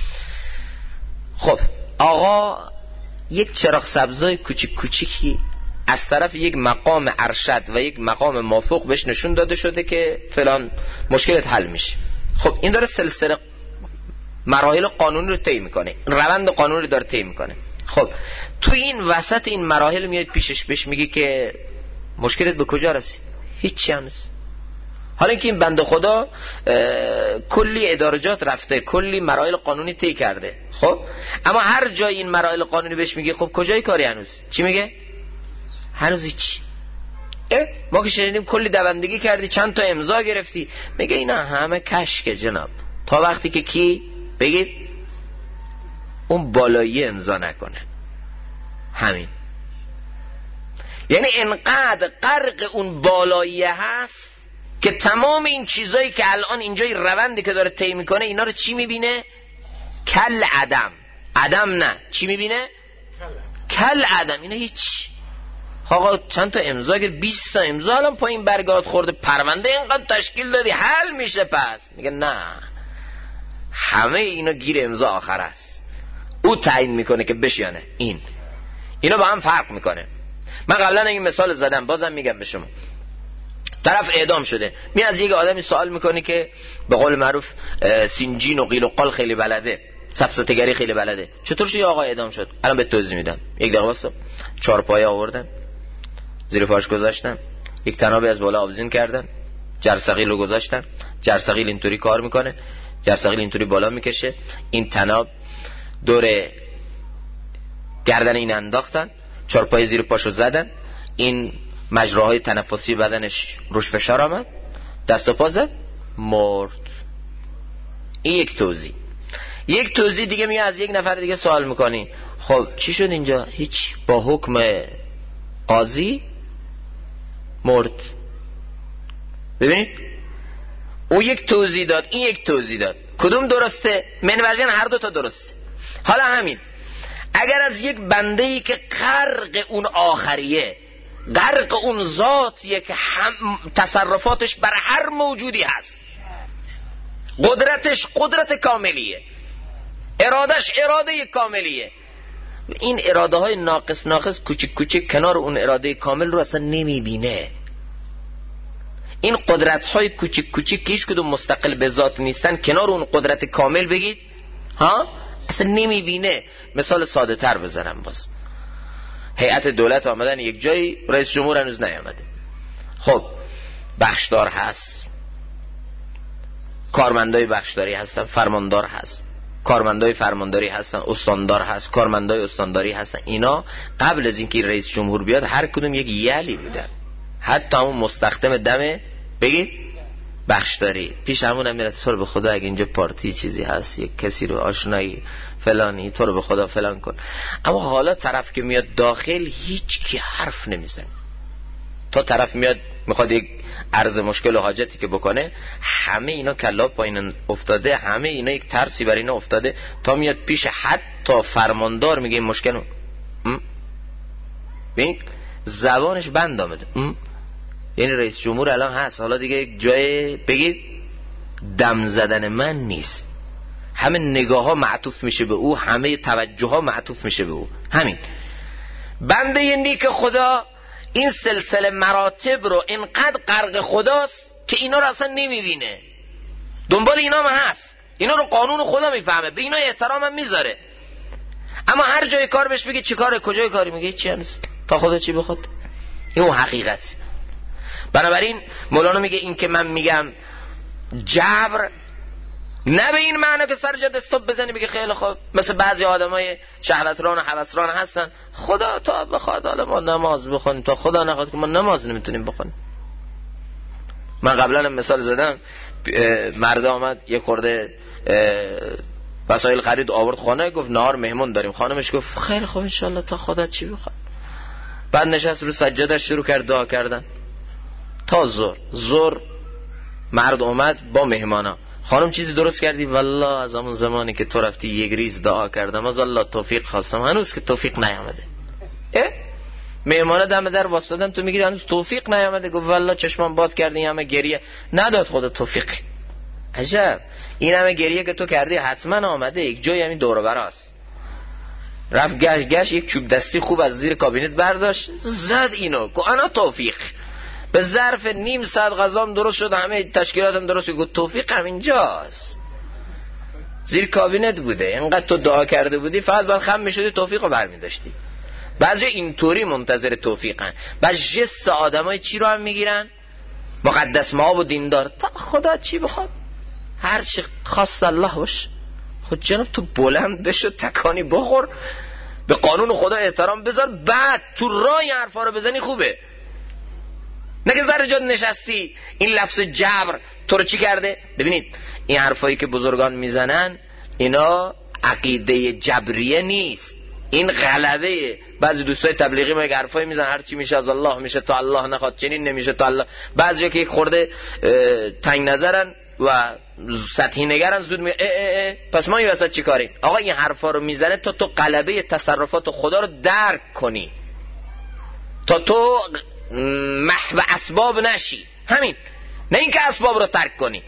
A: خب آقا یک چراغ سبزای کوچیکی از طرف یک مقام ارشد و یک مقام مافوق بهش نشون داده شده که فلان مشکلت حل میشه. خب این داره سلسله مراحل قانونی رو طی میکنه، روند قانونی رو داره طی میکنه. خب تو این وسط این مراحل میاد پیشش، بهش میگی که مشکلت به کجا رسید؟ هیچی هنوز. حالا اینکه این بنده خدا کلی ادارجات رفته، کلی مراحل قانونی طی کرده، خب اما هر جای این مراحل قانونی بهش میگه خب کجای کاری هنوز؟ چی میگه؟ هنوز هیچ. ما که شنیدیم کلی دوندگی کردی، چند تا امضا گرفتی. میگه اینا همه کشکه جناب، تا وقتی که کی بگید اون بالایی امضا نکنه. همین. یعنی انقدر غرق اون بالایی هست که تمام این چیزایی که الان اینجای روندی که داره طی میکنه اینا رو چی میبینه؟ کل عدم. عدم نه، چی میبینه؟ کل عدم. اینا هیچ. آقا چند تا امضا گرفت، 20 تا امضا الان پایین برگات خورده، پرونده اینقدر تشکیل دادی، حل میشه. پس میگه نه، همه اینا گیر امضا آخر است، او تعیین میکنه که بشه یا نه. اینا با هم فرق میکنه. من قبلا این مثال زدم، بازم میگم به شما. طرف اعدام شده، می از یک آدمی سوال میکنی که به قول معروف سینجین و قیل و قال خیلی بلده، سفسطه‌گری خیلی بلده، چطور شد آقا اعدام شد؟ الان به توضیح میدم. یک دقیقه واسه 4 پایه آوردن، زیر پاش گذاشتن، یک تنابی از بالا آویزون کردن، جرثقیل رو گذاشتن، جرثقیل اینطوری کار میکنه، جرثقیل اینطوری بالا میکشه، این تناب دور گردن این انداختن، 4 پایه زیر پاشو زدن، این مجراهای تنفسی بدنش روش فشار آمد، دست و پا زد، مرد. این یک توضیح. یک توضیح دیگه میگه از یک نفر دیگه سوال میکنی، خب چی شد اینجا؟ هیچ، با حکم قاضی مرد. ببینید او یک توضیح داد، این یک توضیح داد، کدوم درسته؟ من ورژن هر دو تا درسته. حالا همین اگر از یک بنده‌ای که غرق اون آخریه، غرق اون ذاتیه که تصرفاتش بر هر موجودی هست، قدرتش قدرت کاملیه، ارادش اراده کاملیه، این اراده های ناقص کوچیک کنار اون اراده کامل رو اصلا نمیبینه. این قدرت های کوچیک که هیچ کدوم مستقل به ذات نیستن کنار اون قدرت کامل بگید ها اصلا نمیبینه. مثال ساده تر بزنم باز، هیئت دولت آمدن یک جایی، رئیس جمهور هنوز نیامده. خب بخشدار هست، کارمندای بخشداری هستن، فرماندار هست، کارمندای فرمانداری هستن، استاندار هست، کارمندای استانداری هستن. اینا قبل از اینکه رئیس جمهور بیاد هر کدوم یک یلی بودن. حتی اون مستخدم دم بگید بخشداری پیش همون هم میره تو رو به خدا اگه اینجا پارتی چیزی هست، یک کسی رو آشنایی فلانی، تو رو به خدا فلان کن. اما حالا طرف که میاد داخل هیچ کی حرف نمیزنه. تا طرف میاد میخواد یک عرض مشکل و حاجتی که بکنه، همه اینا کلا پایین افتاده، همه اینا یک ترسی بر اینا افتاده. تا میاد پیش حتی فرماندار میگه این مشکل ببین زبانش بند آمده. یعنی رئیس جمهور الان هست، حالا دیگه یک جای بگید دم زدن من نیست. همه نگاه ها معطوف میشه به او، همه توجه ها معطوف میشه به او. همین بنده نیک خدا این سلسله مراتب رو اینقدر غرق خداست که اینا رو اصلا نمیبینه، دنبال اینا هم هست، اینا رو قانون خدا میفهمه، به اینا احترام هم میذاره. اما هر جای کار بهش بگی چی کاره، کجای کاری، میگه چی هنوز تا خدا چی بخواد. این اون حقیقت. بنابراین مولانا میگه این که من میگم جبر نه به این معنی که سر جد استوب بزنی بگه خیلی خوب، مثل بعضی آدمای شهوتران و هوسران هستن، خدا تا بخواد حالا ما نماز بخونیم، تا خدا نخواد که ما نماز نمیتونیم بخونیم. من قبلا هم مثال زدم، مرد آمد یه خورده وسایل خرید آورد خانه، گفت نهار مهمون داریم. خانمش گفت خیلی خوب انشالله تا خدا چی بخواد. بعد نشست رو سجادش شروع کرد دعا کردن تا ظهر مرد اومد با مهمانا. خانم چیزی درست کردی؟ والله از همون زمانی که تو رفتی یک ریز دعا کردم، از الله توفیق خواستم، هنوز که توفیق نیامده. مهمانا دم در واسطادن، تو میگی هنوز توفیق نیامده؟ گفت والله چشمان باز کردی همه گریه، نداد خدا توفیق. عجب، این همه گریه که تو کردی حتما آمده یک جایی همین دور و براست. رفت گشت یک چوب دستی خوب از زیر کابینت برداشت زد اینو، گفت انا توفیق. به ظرف نیم ساعت غذام درست شد، همه تشکیلاتم درست شد. گفت توفیق همینجاست، زیر کابینت بوده. اینقدر تو دعا کرده بودی، فقط باید خم میشدی توفیق رو برمیداشتی. بعضی اینطوری منتظر توفیقن. بعد جس آدمای چی رو هم میگیرن؟ مقدس مآب و دیندار، تا خدا چی بخواد، هر چی خواست الله باشه. خود جناب تو بلند بشو، تکانی بخور، به قانون خدا احترام بذار، بعد تو راه حرفا رو بزنی خوبه. نه که ذره جا نشستی این لفظ جبر تو رو چی کرده. ببینید این حرفایی که بزرگان میزنن اینا عقیده جبریه نیست، این غلبه. بعضی دوستای تبلیغی ما یک حرفایی میزنن هر چی میشه از الله میشه، تا الله نخواد چنین نمیشه تا الله. بعضیا که یک خورده تنگ نظرن و سطحی نگرن زود میگه پس ما این وسط چی کاریم؟ آقا این حرفا رو میزنه تا تو غلبه تصرفات خدا رو درک کنی، تا تو محو اسباب نشی، همین، نه اینکه اسباب رو ترک کنی.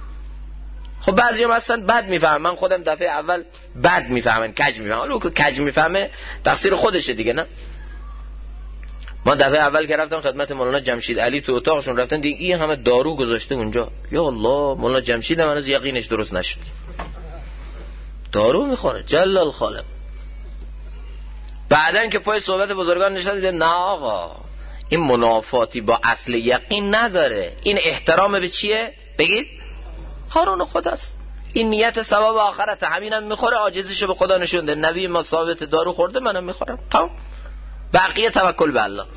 A: خب بعضی هم اصلا بد میفهمن. من خودم دفعه اول بد میفهمن، کج میفهمن. حالا که کج میفهمه تقصیر خودشه دیگه، نه. ما دفعه اول که رفتم خدمت مولانا جمشید علی تو اتاقشون، رفتن دیگه این همه دارو گذاشته اونجا. یا الله، مولانا جمشید هم هنوز یقینش درست نشد، دارو میخوره جلال خالق. بعدن که پای صحبت بزرگان نشد دیدم نه آقا، این منافاتی با اصل یقین نداره. این احترام به چیه؟ بگید قانون خداست. این نیت ثواب آخرت، همینم میخوره، عاجزیشو به خدا نشونده. نبی ما ثابت دارو خورده، منم میخورم، تمام. بقیه توکل به الله.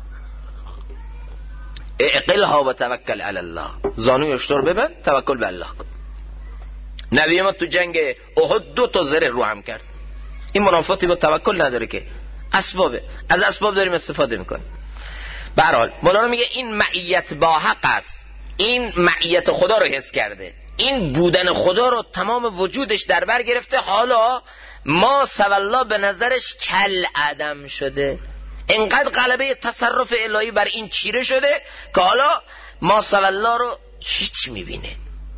A: اعقلها و توکل علی الله. زانوی اشتر ببند، توکل به الله کن. نبی ما تو جنگ احد 2 تا زره رو هم کرد. این منافاتی با توکل نداره که، اسبابه، از اسباب داریم استفاده میکنیم. به هر حال مولانا میگه این معیت با حق است، این معیت خدا رو حس کرده، این بودن خدا رو تمام وجودش در بر گرفته. حالا ما سوالله به نظرش کل عدم شده، انقدر غلبه تصرف الهی بر این چیره شده که حالا ما سوالله رو هیچ میبینه.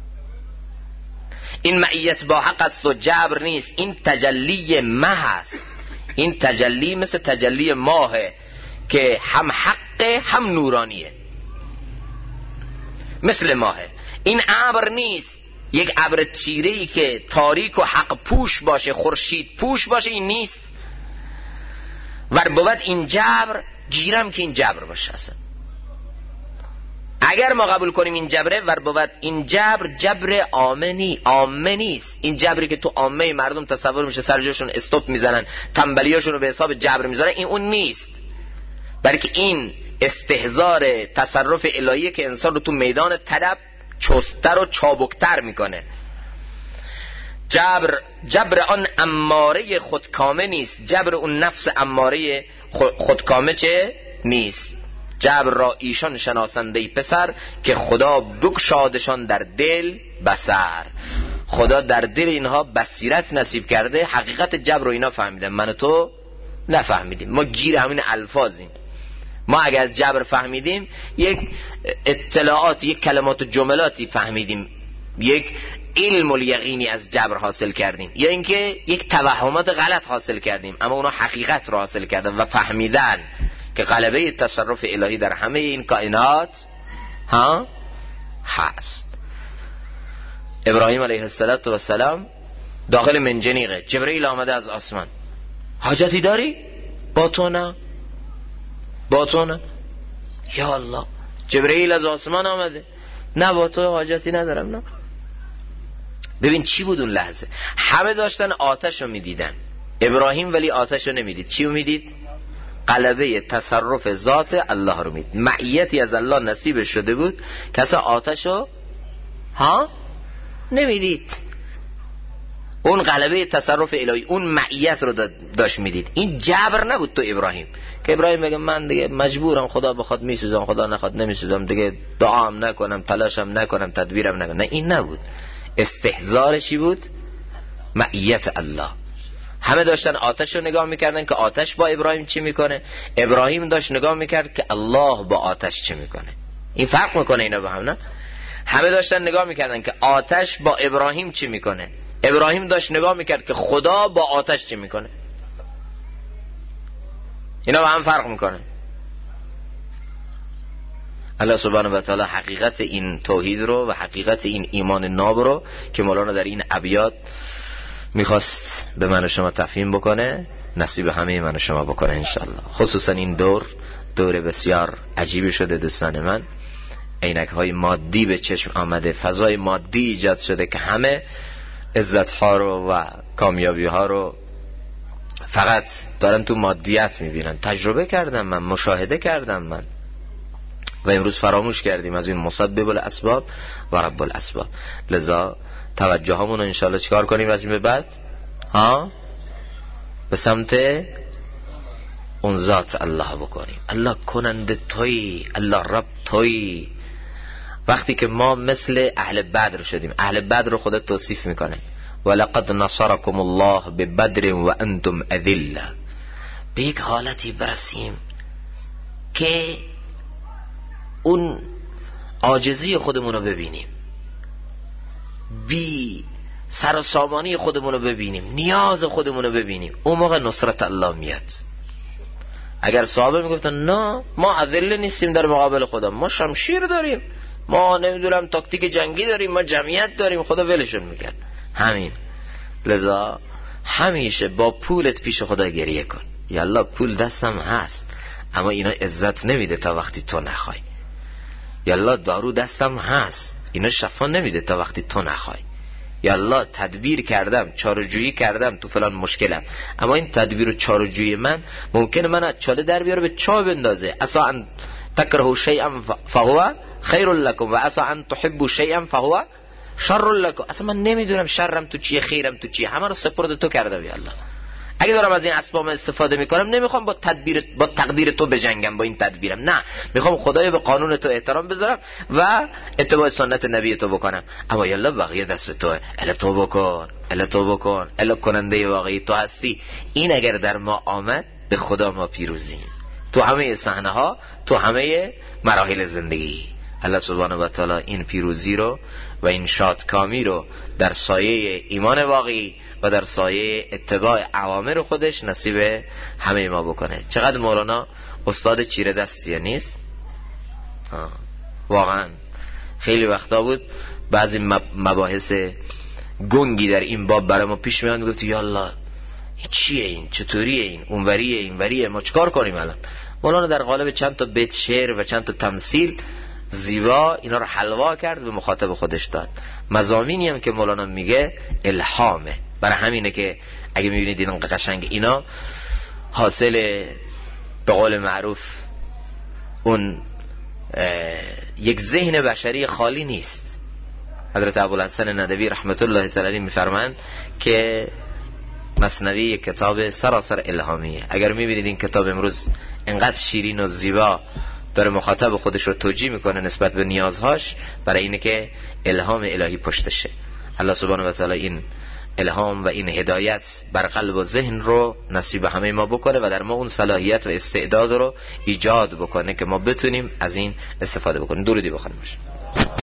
A: این معیت با حق است و جبر نیست، این تجلی مه است. این تجلی مثل تجلی ماهه که هم حقه هم نورانیه، مثل ماهه. این ابر نیست، یک ابر تیره‌ای که تاریک و حق پوش باشه، خورشید پوش باشه، این نیست. و ور بود این جبر گیرم که این جبر باشه. اصلا اگر ما قبول کنیم این جبره، ور بود این جبر عامه نیست. این جبری که تو عامه مردم تصور میشه سرجاشون استوب میزنن، تنبلیاشون رو به حساب جبر میذارن، این اون نیست، بلکه این استحضار تصرف الهیه که انسان رو تو میدان طلب چستر و چابکتر میکنه. جبر آن اماره خودکامه نیست، جبر اون نفس اماره خودکامه چه نیست. جبر را ایشان شناسنده پسر، که خدا بگشادشان در دل بصر. خدا در دل اینها بصیرت نصیب کرده، حقیقت جبر رو اینا فهمیدن، من و تو نفهمیدیم. ما گیر همین الفاظیم. ما اگر از جبر فهمیدیم یک اطلاعات، یک کلمات و جملاتی فهمیدیم، یک علم الیقینی از جبر حاصل کردیم، یا اینکه یک توهمات غلط حاصل کردیم، اما اونا حقیقت رو حاصل کردن و فهمیدن که غلبه تصرف الهی در همه این کائنات هست. ابراهیم علیه السلام داخل منجنیقه، جبرئیل آمده از آسمان، حاجتی داری؟ با تو نه. یا الله، جبرئیل از آسمان آمده، نه با تو حاجتی ندارم. نه. ببین چی بود اون لحظه. همه داشتن آتش رو میدیدن، ابراهیم ولی آتش رو نمیدید. چی رو میدید؟ غلبه تصرف ذات الله رو میدید. معیتی از الله نصیب شده بود که اصلا آتش رو نمیدید. اون غلبه تصرف الهی، اون معیت رو داشت میدید. این جبر نبود تو ابراهیم، که ابراهیم بگه من دیگه مجبورم، خدا بخواد میسوزم، خدا نخواد نمیسوزم، دیگه دعام نکنم، تلاشم نکنم، تدبیرم نکنم. نه، این نبود. استحضارشی بود؟ معیت الله. همه داشتن آتش رو نگاه میکردن که آتش با ابراهیم چی میکنه، ابراهیم داشت نگاه میکرد که الله با آتش چی میکنه. این فرق میکنه اینا با هم، نه؟ همه داشتن نگاه میکردن که آتش با ابراهیم چی میکنه، ابراهیم داشت نگاه میکرد که خدا با آتش چی میکنه. اینا با هم فرق میکنه. الله سبحانه و تعالی حقیقت این توحید رو و حقیقت این ایمان ناب رو که مولانا در این ابیات میخواست به من و شما تفهیم بکنه، نصیب همه من و شما بکنه انشالله. خصوصا این دور بسیار عجیبی شده دوستان من. عینک های مادی به چشم آمده، فضای مادی ایجاد شده که همه عزت ها رو و کامیابی ها رو فقط دارن تو مادیت میبینن. تجربه کردم من، مشاهده کردم من، و امروز فراموش کردیم از این مسبب الاسباب و رب الاسباب. لذا توجه همون رو انشالله چیکار کنیم از این به بعد؟ به سمت اون ذات الله بکنیم. الله کننده توی، الله رب توی. وقتی که ما مثل اهل بدر شدیم، اهل بدر رو خدا توصیف میکنه، ولقد نصرکم الله ببدر و انتم اذله. به یک حالتی برسیم که اون عاجزی خودمون رو ببینیم، بی سر و سامانی خودمون رو ببینیم، نیاز خودمون رو ببینیم، اون موقع نصرت الله میاد. اگر صحابه میگفتن نه ما اذله نیستیم در مقابل خدا، ما شمشیر داریم، ما نمیدونم تاکتیک جنگی داریم، ما جمعیت داریم، خدا ولشون میکرد. همین. لذا همیشه با پولت پیش خدا گریه کن، یالله پول دستم هست اما اینا عزت نمیده تا وقتی تو نخوای. یالله دارو دستم هست، اینا شفا نمیده تا وقتی تو نخوای. یالله تدبیر کردم، چاره‌جویی کردم تو فلان مشکلم، اما این تدبیر و چاره‌جویی من ممکنه من از چاله در بیاره به چاه بندازه. عسى ان تکرهوا شیئا فهو خیر لكم و عسى ان تحبوا شیئا فهو شر لكم. اصلا من نمیدونم شرم تو چیه، خیرم تو چیه، همه رو سپرد تو کردم یا الله. اگه دارم از این اسباب استفاده میکنم، نمیخوام با تقدیر تو بجنگم با این تدبیرم، نه، میخوام خدای به قانون تو احترام بذارم و اتباع سنت نبی تو بکنم. اما یالله بقیه دست توه، الا تو بکن، الا کننده واقعی تو هستی. این اگر در ما آمد به خدا ما پیروزیم تو همه صحنه ها، تو همه مراحل زندگی. الله سبحانه و تعالی این پیروزی رو و این شادکامی رو در سایه ایمان واقعی و در سایه اتباع اوامر خودش نصیب همه ما بکنه. چقدر مولانا استاد چیره دستیه نیست؟ واقعا خیلی وقتا بود بعضی مباحث گنگی در این باب برای ما پیش میاد، میگفت یا الله چیه این، چطوریه این، اونوریه اینوریه، ما چیکار کنیم الان؟ مولانا در قالب چند تا بیت شعر و چند تا تمثیل زیبا اینا رو حلوا کرد به مخاطب خودش داد. مضامینی هم که مولانا میگه الهامه. برای همینه که اگه میبینید این قشنگ اینا حاصل به قول معروف اون یک ذهن بشری خالی نیست. حضرت ابوالحسن ندوی رحمت الله تعالی علیه میفرمایند که مثنوی یک کتاب سراسر الهامیه. اگر میبینید این کتاب امروز انقدر شیرین و زیبا داره مخاطب خودش رو توجیه میکنه نسبت به نیازهاش، برای اینه که الهام الهی پشتشه. الله سبحانه و تعالی این الهام و این هدایت بر قلب و ذهن رو نصیب همه ما بکنه و در ما اون صلاحیت و استعداد رو ایجاد بکنه که ما بتونیم از این استفاده بکنیم. درودی بخونیم.